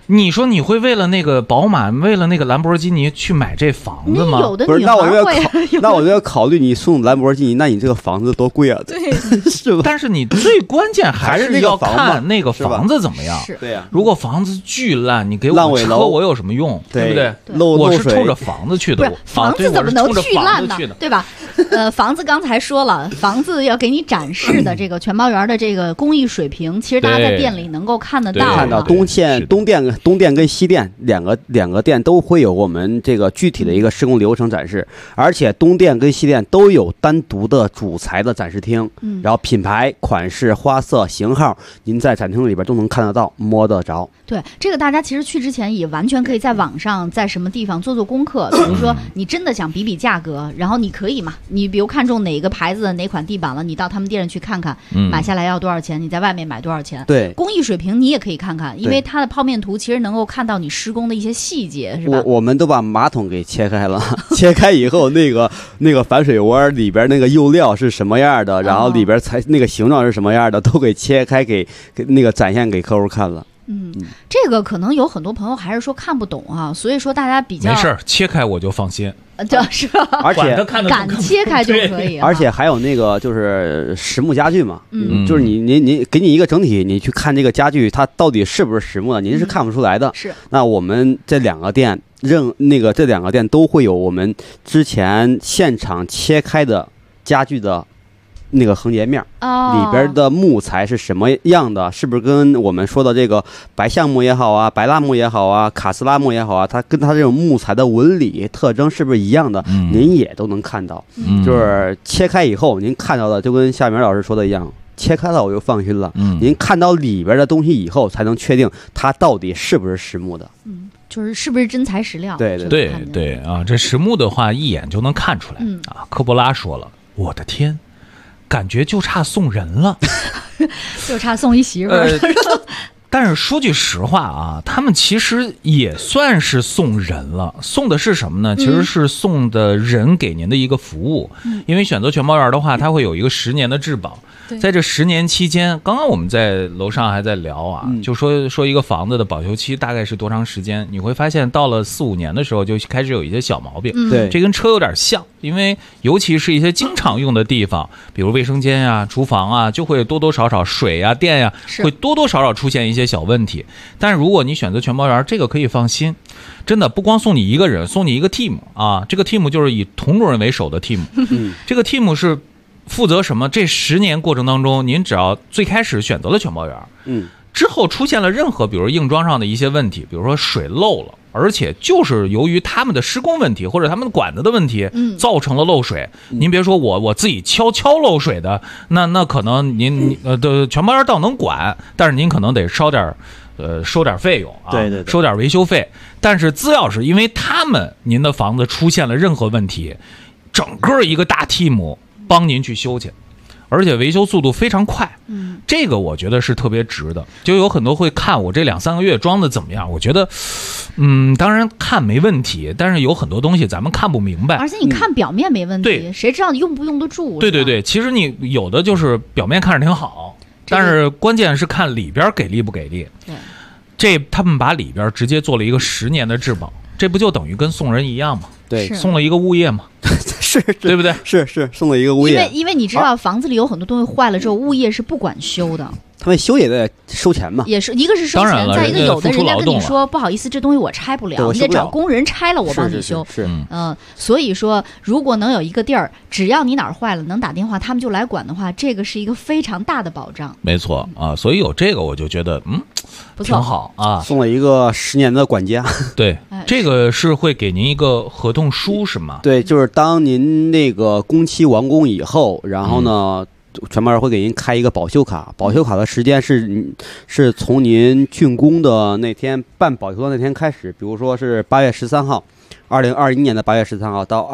[SPEAKER 4] 你说你会为了那个宝马，为了那个兰博基尼去买这房子吗？
[SPEAKER 5] 有的
[SPEAKER 7] 女孩会，那我就要考虑你送兰博基尼，那你这个房子多贵啊？
[SPEAKER 5] 对，
[SPEAKER 7] 是吧？
[SPEAKER 4] 但是你最关键还是要看那个房子怎么样。
[SPEAKER 7] 对呀，
[SPEAKER 4] 如果房子巨烂，你给我车我有什么用？对不对？我是冲着房子去的。
[SPEAKER 5] 不是房子怎么能巨烂呢？对吧？房子刚才说了，房子要给你展示的这个全包园的这个工艺水平，其实大家在店里能够看得到。
[SPEAKER 7] 看到东电跟西电两个店都会有我们这个具体的一个施工流程展示，而且东电跟西电都有单独的主材的展示厅，然后品牌、款式、花色、型号，您在展厅里边都能看得到、摸得着。
[SPEAKER 5] 对，这个大家其实去之前也完全可以在网上，在什么地方做功课。比如说，你真的想比价格，然后你可以嘛？你比如看中哪个牌子的哪款地板了，你到他们店上去看看，买下来要多少钱？你在外面买多少钱？
[SPEAKER 7] 对，
[SPEAKER 5] 工艺水平你也可以看看，因为它的泡面图其实能够看到你施工的一些细节，是吧？
[SPEAKER 7] 我们都把马桶给切开了，切开以后，那个反水窝里边那个釉料是什么样的，然后里边那个形状是什么样的，都给切开给那个展现给客户看了。
[SPEAKER 5] 这个可能有很多朋友还是说看不懂啊，所以说大家比较
[SPEAKER 4] 没事，切开我就放心，
[SPEAKER 5] 是吧？
[SPEAKER 7] 而且
[SPEAKER 5] 敢切开就可以。
[SPEAKER 7] 而且还有那个就是实木家具嘛，就是你给你一个整体，你去看这个家具它到底是不是实木的，您是看不出来的。
[SPEAKER 5] 是。
[SPEAKER 7] 那我们这两个店这两个店都会有我们之前现场切开的家具的那个横截面，里边的木材是什么样的？是不是跟我们说的这个白橡木也好啊，白蜡木也好啊，卡斯拉木也好啊，它跟它这种木材的纹理特征是不是一样的？您也都能看到。就是切开以后，您看到的就跟夏明老师说的一样，切开了我就放心了。您看到里边的东西以后，才能确定它到底是不是实木的。
[SPEAKER 5] 就是是不是真材实料？
[SPEAKER 4] 对啊，这实木的话一眼就能看出来。科波拉说了，我的天。感觉就差送人了，
[SPEAKER 5] 就差送一媳妇儿。
[SPEAKER 4] 但是说句实话啊，他们其实也算是送人了。送的是什么呢？其实是送的人给您的一个服务。因为选择全包园的话，它会有一个10年的质保。在这10年期间，刚刚我们在楼上还在聊啊，就说一个房子的保修期大概是多长时间？你会发现到了4、5年的时候就开始有一些小毛病。
[SPEAKER 7] 对，
[SPEAKER 4] 这跟车有点像，因为尤其是一些经常用的地方，比如卫生间啊、厨房啊，就会多多少少水啊、电呀，会多多少少出现一些小问题。但是如果你选择全包园，这个可以放心，真的不光送你一个人，送你一个 team 啊，这个 team 就是以同种人为首的 team，这个 team 是负责什么？这10年过程当中，您只要最开始选择了全包园，之后出现了任何比如硬装上的一些问题，比如说水漏了，而且就是由于他们的施工问题或者他们的管子的问题，造成了漏水。您别说我自己敲漏水的，那可能您的全包园倒能管，但是您可能得收点费用啊，
[SPEAKER 7] 对，
[SPEAKER 4] 收点维修费。但是只要是因为您的房子出现了任何问题，整个一个大 team 帮您去修去，而且维修速度非常快。这个我觉得是特别值的。就有很多会看我这2、3个月装的怎么样，我觉得当然看没问题，但是有很多东西咱们看不明白，
[SPEAKER 5] 而且你看表面没问题，谁知道你用不用得住？
[SPEAKER 4] 对，其实你有的就是表面看着挺好，但是关键是看里边给力不给力。这他们把里边直接做了一个10年的质保，这不就等于跟送人一样吗？
[SPEAKER 7] 对，
[SPEAKER 4] 送了一个物业嘛。
[SPEAKER 7] 是，
[SPEAKER 4] 对不对？
[SPEAKER 7] 是送了一个物业，
[SPEAKER 5] 因为你知道房子里有很多东西坏了之后，物业是不管修的。
[SPEAKER 7] 他们修也得收钱嘛，
[SPEAKER 5] 也是一个是收钱，再一个有的人家跟你说不好意思，这东西我拆不了，你得找工人拆了我帮你修。
[SPEAKER 7] 是，
[SPEAKER 5] 所以说如果能有一个地儿，只要你哪儿坏了能打电话，他们就来管的话，这个是一个非常大的保障。
[SPEAKER 4] 没错啊，所以有这个我就觉得
[SPEAKER 5] 不错，
[SPEAKER 4] 挺好啊。
[SPEAKER 7] 送了一个10年的管家，
[SPEAKER 4] 对，这个是会给您一个合同书是吗？
[SPEAKER 7] 对，就是当您那个工期完工以后，然后呢。全包园会给您开一个保修卡，保修卡的时间是从您竣工的那天办保修的那天开始，比如说是8月13号，2021年的8月13号到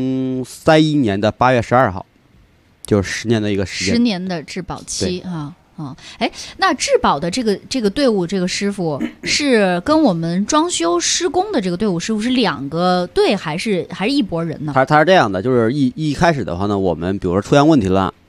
[SPEAKER 7] 2031年的8月12号，就是10年的一个时间。
[SPEAKER 5] 10年的质保期啊。那质保的这个队伍，这个师傅是跟我们装修施工的这个队伍师傅是2个队，还是一拨人呢？
[SPEAKER 7] 他是这样的，就是一开始的话呢，我们比如说出现问题了，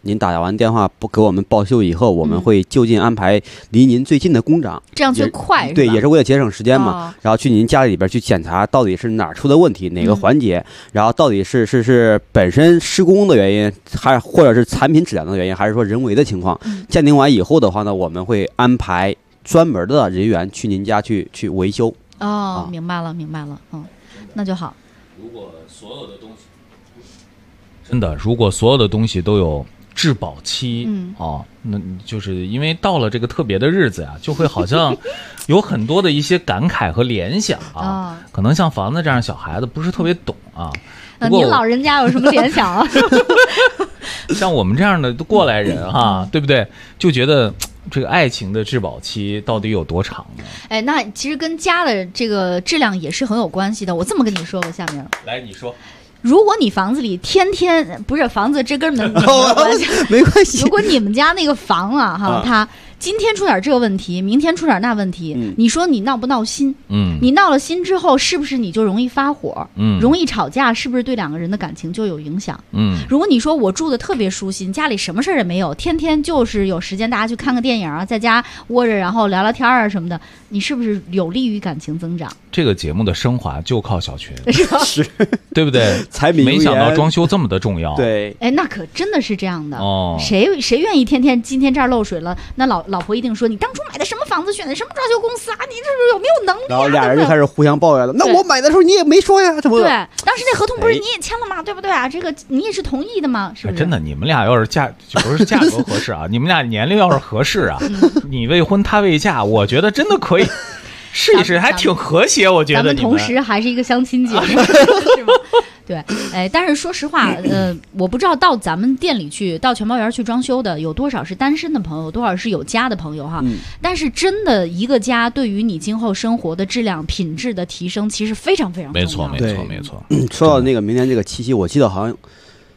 [SPEAKER 7] 您打完电话不给我们报修以后，我们会就近安排离您最近的工长，
[SPEAKER 5] 这样最快。
[SPEAKER 7] 对，也是为了节省时间嘛。然后去您家里边去检查到底是哪儿出的问题，哪个环节，然后到底是本身施工的原因，还或者是产品质量的原因，还是说人为的情况。鉴定完以后的话呢，我们会安排专门的人员去您家去维修。
[SPEAKER 5] 明白了，那就好。
[SPEAKER 4] 如果所有的东西真的，如果所有的东西都有质保期，那就是因为到了这个特别的日子呀，就会好像有很多的一些感慨和联想啊。可能像房子这样小孩子不是特别懂啊。
[SPEAKER 5] 您老人家有什么联想啊？
[SPEAKER 4] 像我们这样的过来人哈，对不对？就觉得这个爱情的质保期到底有多长呢？
[SPEAKER 5] 哎，那其实跟家的这个质量也是很有关系的。我这么跟你说吧，下面
[SPEAKER 4] 来你说。
[SPEAKER 5] 如果你房子里天天不是房子，这跟没关系，
[SPEAKER 7] 没关系。
[SPEAKER 5] 如果你们家那个房啊，它今天出点这个问题，明天出点那问题，你说你闹不闹心？你闹了心之后，是不是你就容易发火？容易吵架，是不是对两个人的感情就有影响？如果你说我住的特别舒心，家里什么事儿也没有，天天就是有时间大家去看个电影啊，在家窝着然后聊聊天啊什么的，你是不是有利于感情增长？
[SPEAKER 4] 这个节目的升华就靠小群，
[SPEAKER 7] 是，
[SPEAKER 4] 对不对？
[SPEAKER 7] 柴米油盐，
[SPEAKER 4] 没想到装修这么的重要。
[SPEAKER 7] 对，
[SPEAKER 5] 哎，那可真的是这样的。谁愿意天天今天这儿漏水了，那老婆一定说你当初买的什么房子，选的什么装修公司啊？你这是有没有能力？
[SPEAKER 7] 然后俩人就开始互相抱怨了。那我买的时候你也没说呀，怎么？
[SPEAKER 5] 对，当时那合同不是你也签了吗？对不对啊？这个你也是同意的吗？是不是？
[SPEAKER 4] 真的，你们俩要是不是价格合适啊，你们俩年龄要是合适啊，你未婚他未嫁，我觉得真的可以。试一试还挺和谐，我觉得。
[SPEAKER 5] 咱们同时还是一个相亲节目，是吗？对，哎，但是说实话，我不知道到咱们店里去，到全包园去装修的有多少是单身的朋友，多少是有家的朋友哈。但是真的一个家对于你今后生活的质量、品质的提升，其实非常非常重要。
[SPEAKER 4] 没错。
[SPEAKER 7] 说到那个明年这个七夕，我记得好像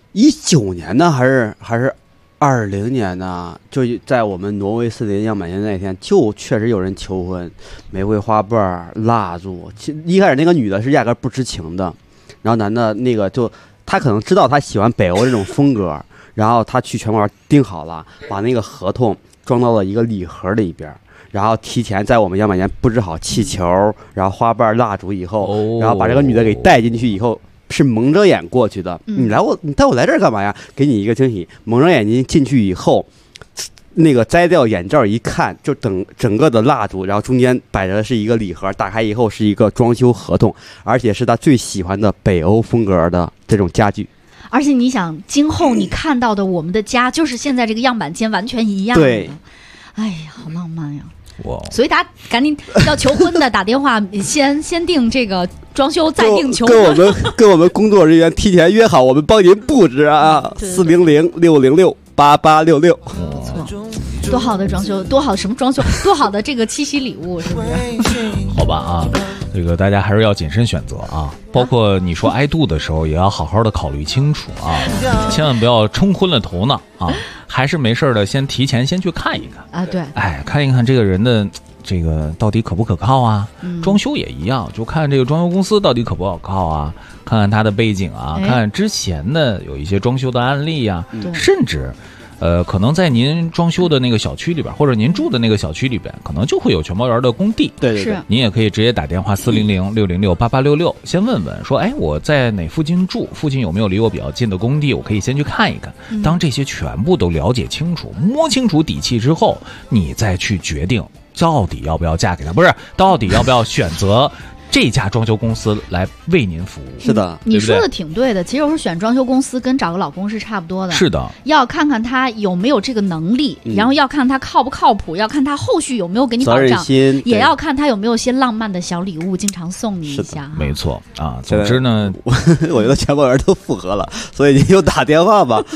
[SPEAKER 7] 19年呢，还是20年呢，就在我们挪威森林样板间那天，就确实有人求婚，玫瑰花瓣、蜡烛。一开始那个女的是压根不知情的，然后男的那个就他可能知道他喜欢北欧这种风格，然后他去全包订好了，把那个合同装到了一个礼盒里边，然后提前在我们样板间布置好气球，然后花瓣、蜡烛以后，然后把这个女的给带进去以后。是蒙着眼过去的，你带我来这儿干嘛呀？给你一个惊喜。蒙着眼睛进去以后，那个摘掉眼罩一看，就整个的蜡烛，然后中间摆着的是一个礼盒，打开以后是一个装修合同，而且是他最喜欢的北欧风格的这种家具。
[SPEAKER 5] 而且你想，今后你看到的我们的家，就是现在这个样板间完全一样的。
[SPEAKER 7] 对，
[SPEAKER 5] 哎呀，好浪漫呀！所以大家赶紧要求婚的打电话，先定这个装修，再定求婚。
[SPEAKER 7] 跟我们工作人员提前约好，我们帮您布置啊，400-606-8866。
[SPEAKER 5] 不错，多好的装修，多好什么装修，多好的这个七夕礼物，是不是？
[SPEAKER 4] 好吧啊，这个大家还是要谨慎选择啊，包括你说爱度的时候，也要好好的考虑清楚啊，千万不要冲昏了头脑啊。还是没事的，提前去看一看
[SPEAKER 5] 啊，对，
[SPEAKER 4] 哎，看一看这个人的这个到底可不可靠啊？装修也一样，就看这个装修公司到底可不可靠啊，看看他的背景啊，看看之前的有一些装修的案例啊，甚至。可能在您装修的那个小区里边，或者您住的那个小区里边，可能就会有全包园的工地。
[SPEAKER 7] 对，
[SPEAKER 4] 您也可以直接打电话400-606-8866，先问问说，哎，我在哪附近住？附近有没有离我比较近的工地？我可以先去看一看。当这些全部都了解清楚、摸清楚底气之后，你再去决定到底要不要嫁给他，不是，到底要不要选择。这家装修公司来为您服务。
[SPEAKER 7] 是的，
[SPEAKER 5] 你说的挺对的。其实有时候选装修公司跟找个老公是差不多的。
[SPEAKER 4] 是的，
[SPEAKER 5] 要看看他有没有这个能力，然后要看他靠不靠谱，要看他后续有没有给你保障，也要看他有没有些浪漫的小礼物，经常送你一下。
[SPEAKER 4] 没错啊，总之呢，
[SPEAKER 7] 我觉得全包园都符合了，所以你就打电话吧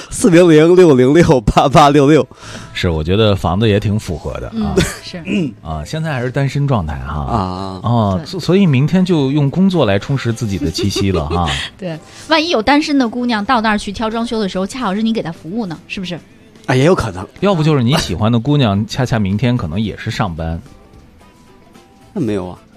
[SPEAKER 7] ，400-606-8866。
[SPEAKER 4] 是，我觉得房子也挺符合的啊。
[SPEAKER 5] 是
[SPEAKER 4] 啊，现在还是单身状态哈所以明天就用工作来充实自己的气息了哈。
[SPEAKER 5] 对，万一有单身的姑娘到那儿去挑装修的时候，恰好是你给她服务呢，是不是？
[SPEAKER 7] 啊，也有可能。
[SPEAKER 4] 要不就是你喜欢的姑娘，恰恰明天可能也是上班。
[SPEAKER 7] 那没有啊。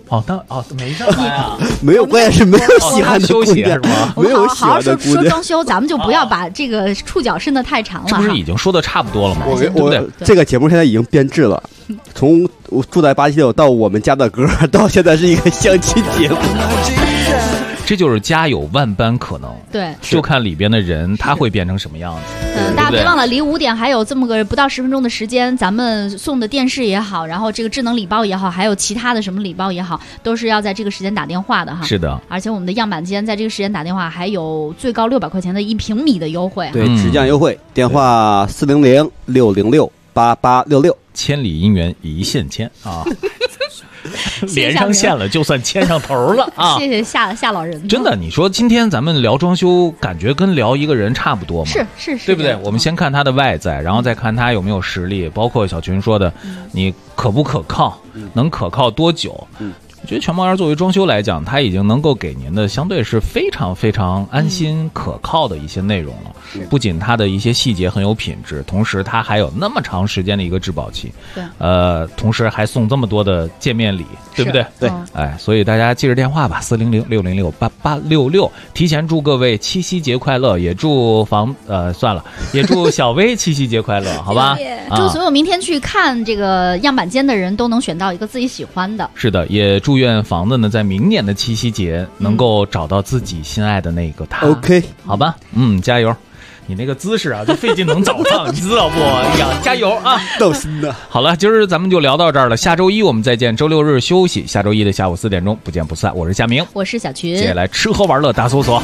[SPEAKER 4] 没上班啊，
[SPEAKER 7] 没有，关键是没有喜欢的姑娘，没有喜欢的姑娘。
[SPEAKER 5] 说装修，咱们就不要把这个触角伸得太长了。
[SPEAKER 4] 这不是已经说的差不多了吗？
[SPEAKER 7] 我这个节目现在已经变质了，从我住在87到我们家的歌，到现在是一个相亲节目。
[SPEAKER 4] 这就是家有万般可能，
[SPEAKER 5] 对，
[SPEAKER 4] 就看里边的人他会变成什么样子。
[SPEAKER 5] 大家别忘了，离5点还有这么个不到10分钟的时间，咱们送的电视也好，然后这个智能礼包也好，还有其他的什么礼包也好，都是要在这个时间打电话的哈。
[SPEAKER 4] 是的，
[SPEAKER 5] 而且我们的样板间在这个时间打电话，还有最高600块钱的1平米的优惠。
[SPEAKER 7] 对，直降优惠，电话400-606-8866，
[SPEAKER 4] 千里姻缘一线牵啊。连上线了，就算牵上头了啊！
[SPEAKER 5] 谢谢夏老人。
[SPEAKER 4] 真的，你说今天咱们聊装修，感觉跟聊一个人差不多吗？
[SPEAKER 5] 是，
[SPEAKER 4] 对不对？我们先看他的外在，然后再看他有没有实力，包括小群说的，你可不可靠，能可靠多久？我觉得全猫园作为装修来讲，它已经能够给您的相对是非常非常安心可靠的一些内容了。不仅它的一些细节很有品质，同时它还有那么长时间的一个质保期。
[SPEAKER 5] 对，
[SPEAKER 4] 同时还送这么多的见面礼，对不对？
[SPEAKER 7] 对，
[SPEAKER 4] 所以大家记着电话吧，400-606-8866，提前祝各位七夕节快乐，也祝也祝小薇七夕节快乐，好吧？
[SPEAKER 5] 祝所有明天去看这个样板间的人都能选到一个自己喜欢的。
[SPEAKER 4] 是的，也祝愿房子呢在明年的七夕节能够找到自己心爱的那个他。
[SPEAKER 7] OK，
[SPEAKER 4] 好吧，加油！你那个姿势啊，就费劲能早上，你知道不？哎呀，加油啊！
[SPEAKER 7] 逗心的。
[SPEAKER 4] 好了，今儿咱们就聊到这儿了。下周一我们再见，周六日休息。下周一的下午4点钟不见不散。我是夏明，
[SPEAKER 5] 我是小群。
[SPEAKER 4] 接下来吃喝玩乐大搜索。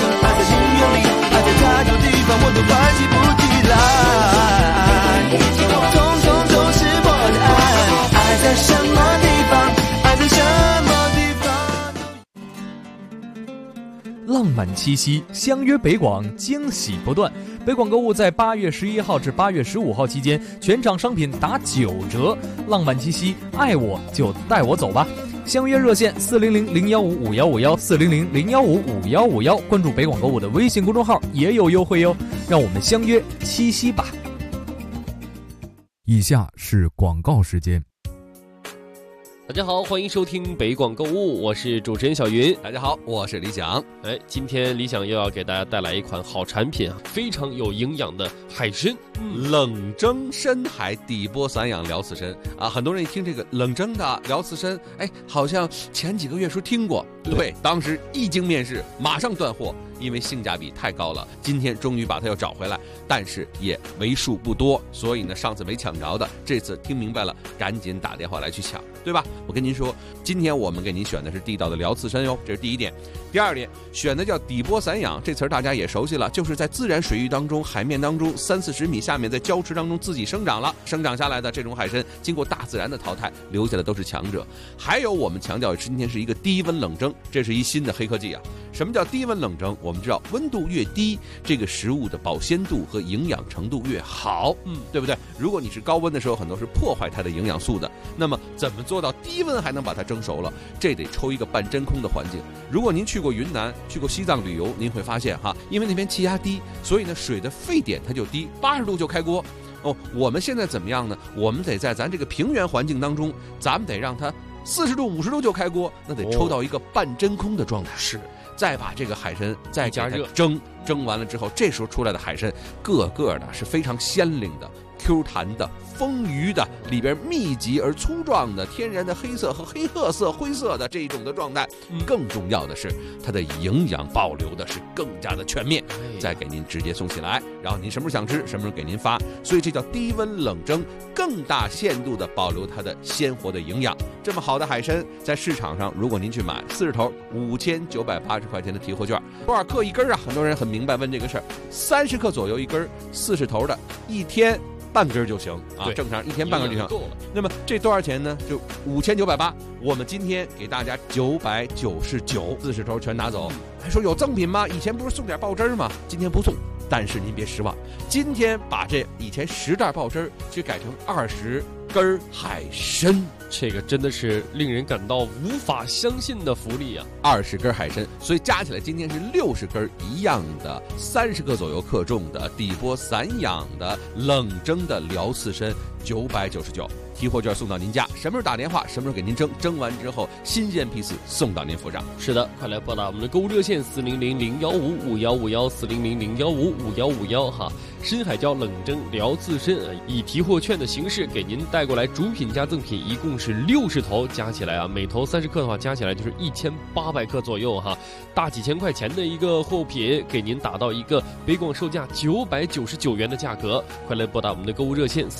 [SPEAKER 17] 浪漫七夕，相约北广，惊喜不断。北广购物在8月11号至8月15号期间，全场商品打9折。浪漫七夕，爱我就带我走吧。相约热线400-015-5151，400-015-5151，关注北广购物的微信公众号也有优惠哟。让我们相约七夕吧。以下是广告时间。
[SPEAKER 18] 大家好，欢迎收听北广购物，我是主持人小云。
[SPEAKER 19] 大家好，我是李想。
[SPEAKER 18] 今天李想又要给大家带来一款好产品啊，非常有营养的海参，
[SPEAKER 19] 冷蒸深海底波散养辽刺参啊。很多人一听这个冷蒸的辽刺参，好像前几个月时候听过，对，当时一经面世，马上断货，因为性价比太高了。今天终于把它又找回来，但是也为数不多，所以呢，上次没抢着的，这次听明白了，赶紧打电话来去抢，对吧？我跟您说，今天我们给您选的是地道的辽刺参哟，这是第一点。第二点，选的叫底波散养，这词儿大家也熟悉了，就是在自然水域当中、海面当中30-40米下面，在礁池当中自己生长了，生长下来的这种海参，经过大自然的淘汰，留下的都是强者。还有我们强调今天是一个低温冷蒸，这是一新的黑科技啊。什么叫低温冷蒸？我们知道温度越低，这个食物的保鲜度和营养程度越好，对不对？如果你是高温的时候，很多是破坏它的营养素的。那么怎么做到低温还能把它蒸熟了？这得抽一个半真空的环境。如果您去过云南、去过西藏旅游，您会发现哈，因为那边气压低，所以呢水的沸点它就低，80度就开锅。我们现在怎么样呢？我们得在咱这个平原环境当中，咱们得让它40度、50度就开锅，那得抽到一个半真空的状态。
[SPEAKER 18] 是。
[SPEAKER 19] 再把这个海参再加热蒸完了之后，这时候出来的海参个个的是非常鲜灵的、Q 弹的、丰腴的，里边密集而粗壮的天然的黑色和黑褐色、灰色的这一种的状态。更重要的是，它的营养保留的是更加的全面，再给您直接送起来，然后您什么时候想吃，什么时候给您发。所以这叫低温冷蒸，更大限度的保留它的鲜活的营养。这么好的海参，在市场上，如果您去买40头5980块钱的提货券，多少克一根啊？很多人很明白问这个事儿，30克左右一根，40头的，一天半根就行啊，正常一天半根就行。那么这多少钱呢？就5980，我们今天给大家999，40头全拿走。还说有赠品吗？以前不是送点爆汁吗？今天不送，但是您别失望，今天把这以前10袋爆汁去改成20根海参，
[SPEAKER 18] 这个真的是令人感到无法相信的福利啊
[SPEAKER 19] ！20根海参，所以加起来今天是60根一样的，30克左右克重的底波散养的冷蒸的辽刺参，999。 提货券送到您家，什么时候打电话，什么时候给您蒸，蒸完之后新鲜批次送到您府上。
[SPEAKER 18] 是的，快来拨打我们的购物热线400-015-5151，400-015-5151哈。深海椒冷蒸聊自身，以提货券的形式给您带过来主品加赠品，一共是60头，加起来啊，每头30克的话，加起来就是1800克左右哈，大几千块钱的一个货品，给您打到一个北广售价999元的价格。快来拨打我们的购物热线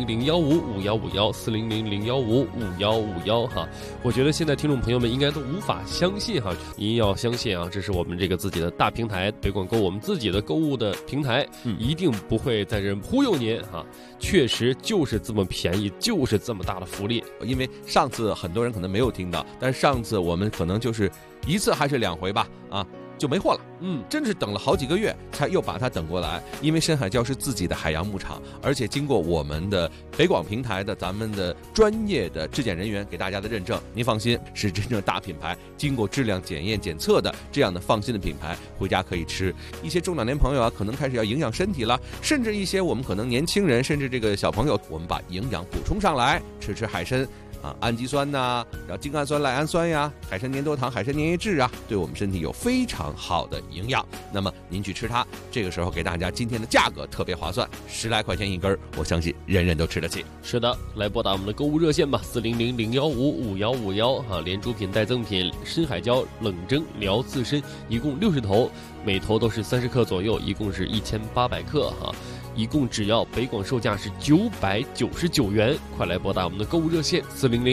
[SPEAKER 18] 400-015-5151，400-015-5151哈。我觉得现在听众朋友们应该都无法相信哈，您要相信啊，这是我们这个自己的大平台北广购，我们自己的购物的平台，一定不会在这忽悠您哈，确实就是这么便宜，就是这么大的福利。
[SPEAKER 19] 因为上次很多人可能没有听到，但是上次我们可能就是1次还是2回吧啊，就没货了。真是等了好几个月才又把它等过来。因为深海礁是自己的海洋牧场，而且经过我们的北广平台的咱们的专业的质检人员给大家的认证，您放心，是真正大品牌，经过质量检验检测的这样的放心的品牌，回家可以吃。一些中老年朋友啊，可能开始要营养身体了，甚至一些我们可能年轻人，甚至这个小朋友，我们把营养补充上来，吃海参。氨基酸呐，然后精氨酸、赖氨酸呀，海参粘多糖、海参粘液质啊，对我们身体有非常好的营养。那么您去吃它，这个时候给大家今天的价格特别划算，10来块钱一根，我相信人人都吃得起。
[SPEAKER 18] 是的，来拨打我们的购物热线吧，400-015-5151哈，连主品带赠品，深海椒冷蒸聊自身，一共60头，每头都是30克左右，一共是1800克哈。一共只要北广售价是999元，快来拨打我们的购物热线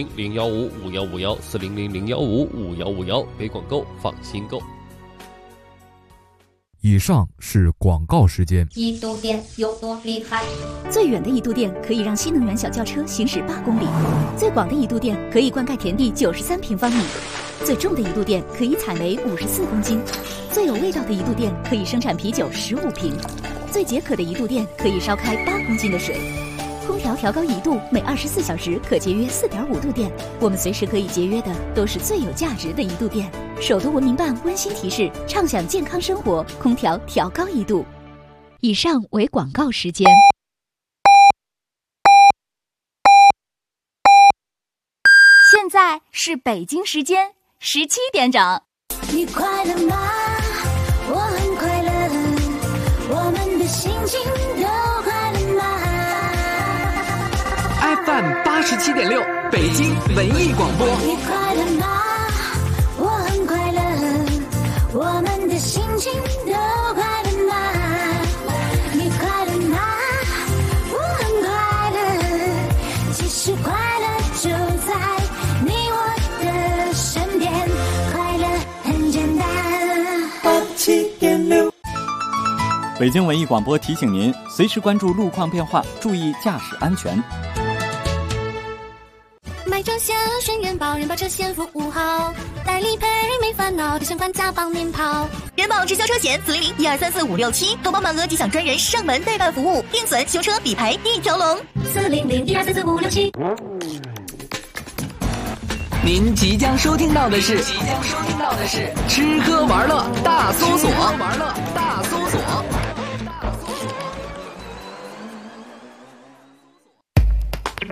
[SPEAKER 18] 400-015-5151，400-015-5151，北广购，放心购。
[SPEAKER 17] 以上是广告时间。
[SPEAKER 20] 一度电有多厉害？
[SPEAKER 21] 最远的一度电可以让新能源小轿车行驶8公里，最广的一度电可以灌溉田地93平方米，最重的一度电可以采煤54公斤，最有味道的一度电可以生产啤酒15瓶。最解渴的一度电可以烧开8公斤的水，空调调高1度，每24小时可节约4.5度电。我们随时可以节约的都是最有价值的一度电。首都文明办温馨提示：畅享健康生活，空调调高1度。以上为广告时间。
[SPEAKER 22] 现在是北京时间17点整。
[SPEAKER 3] 你快乐吗？我很快乐。我们的心情都快乐吗
[SPEAKER 14] ？FM 87.6，北京文艺广播。
[SPEAKER 3] 你快乐吗？我很快乐。我们的心情都快乐吗？你快乐吗？我很快乐。其实快乐就在你我的身边，快乐很简单。87.6。
[SPEAKER 13] 北京文艺广播提醒您，随时关注路况变化，注意驾驶安全。
[SPEAKER 23] 买车险选人保，人保车险服务好，代理赔没烦恼，保险管家帮您跑。
[SPEAKER 15] 人保直销车险400-1234567，投保满额即享专人上门代办服务，电损修车理赔一条龙。
[SPEAKER 23] 400-1234567。
[SPEAKER 14] 您即将收听到的是吃喝玩乐大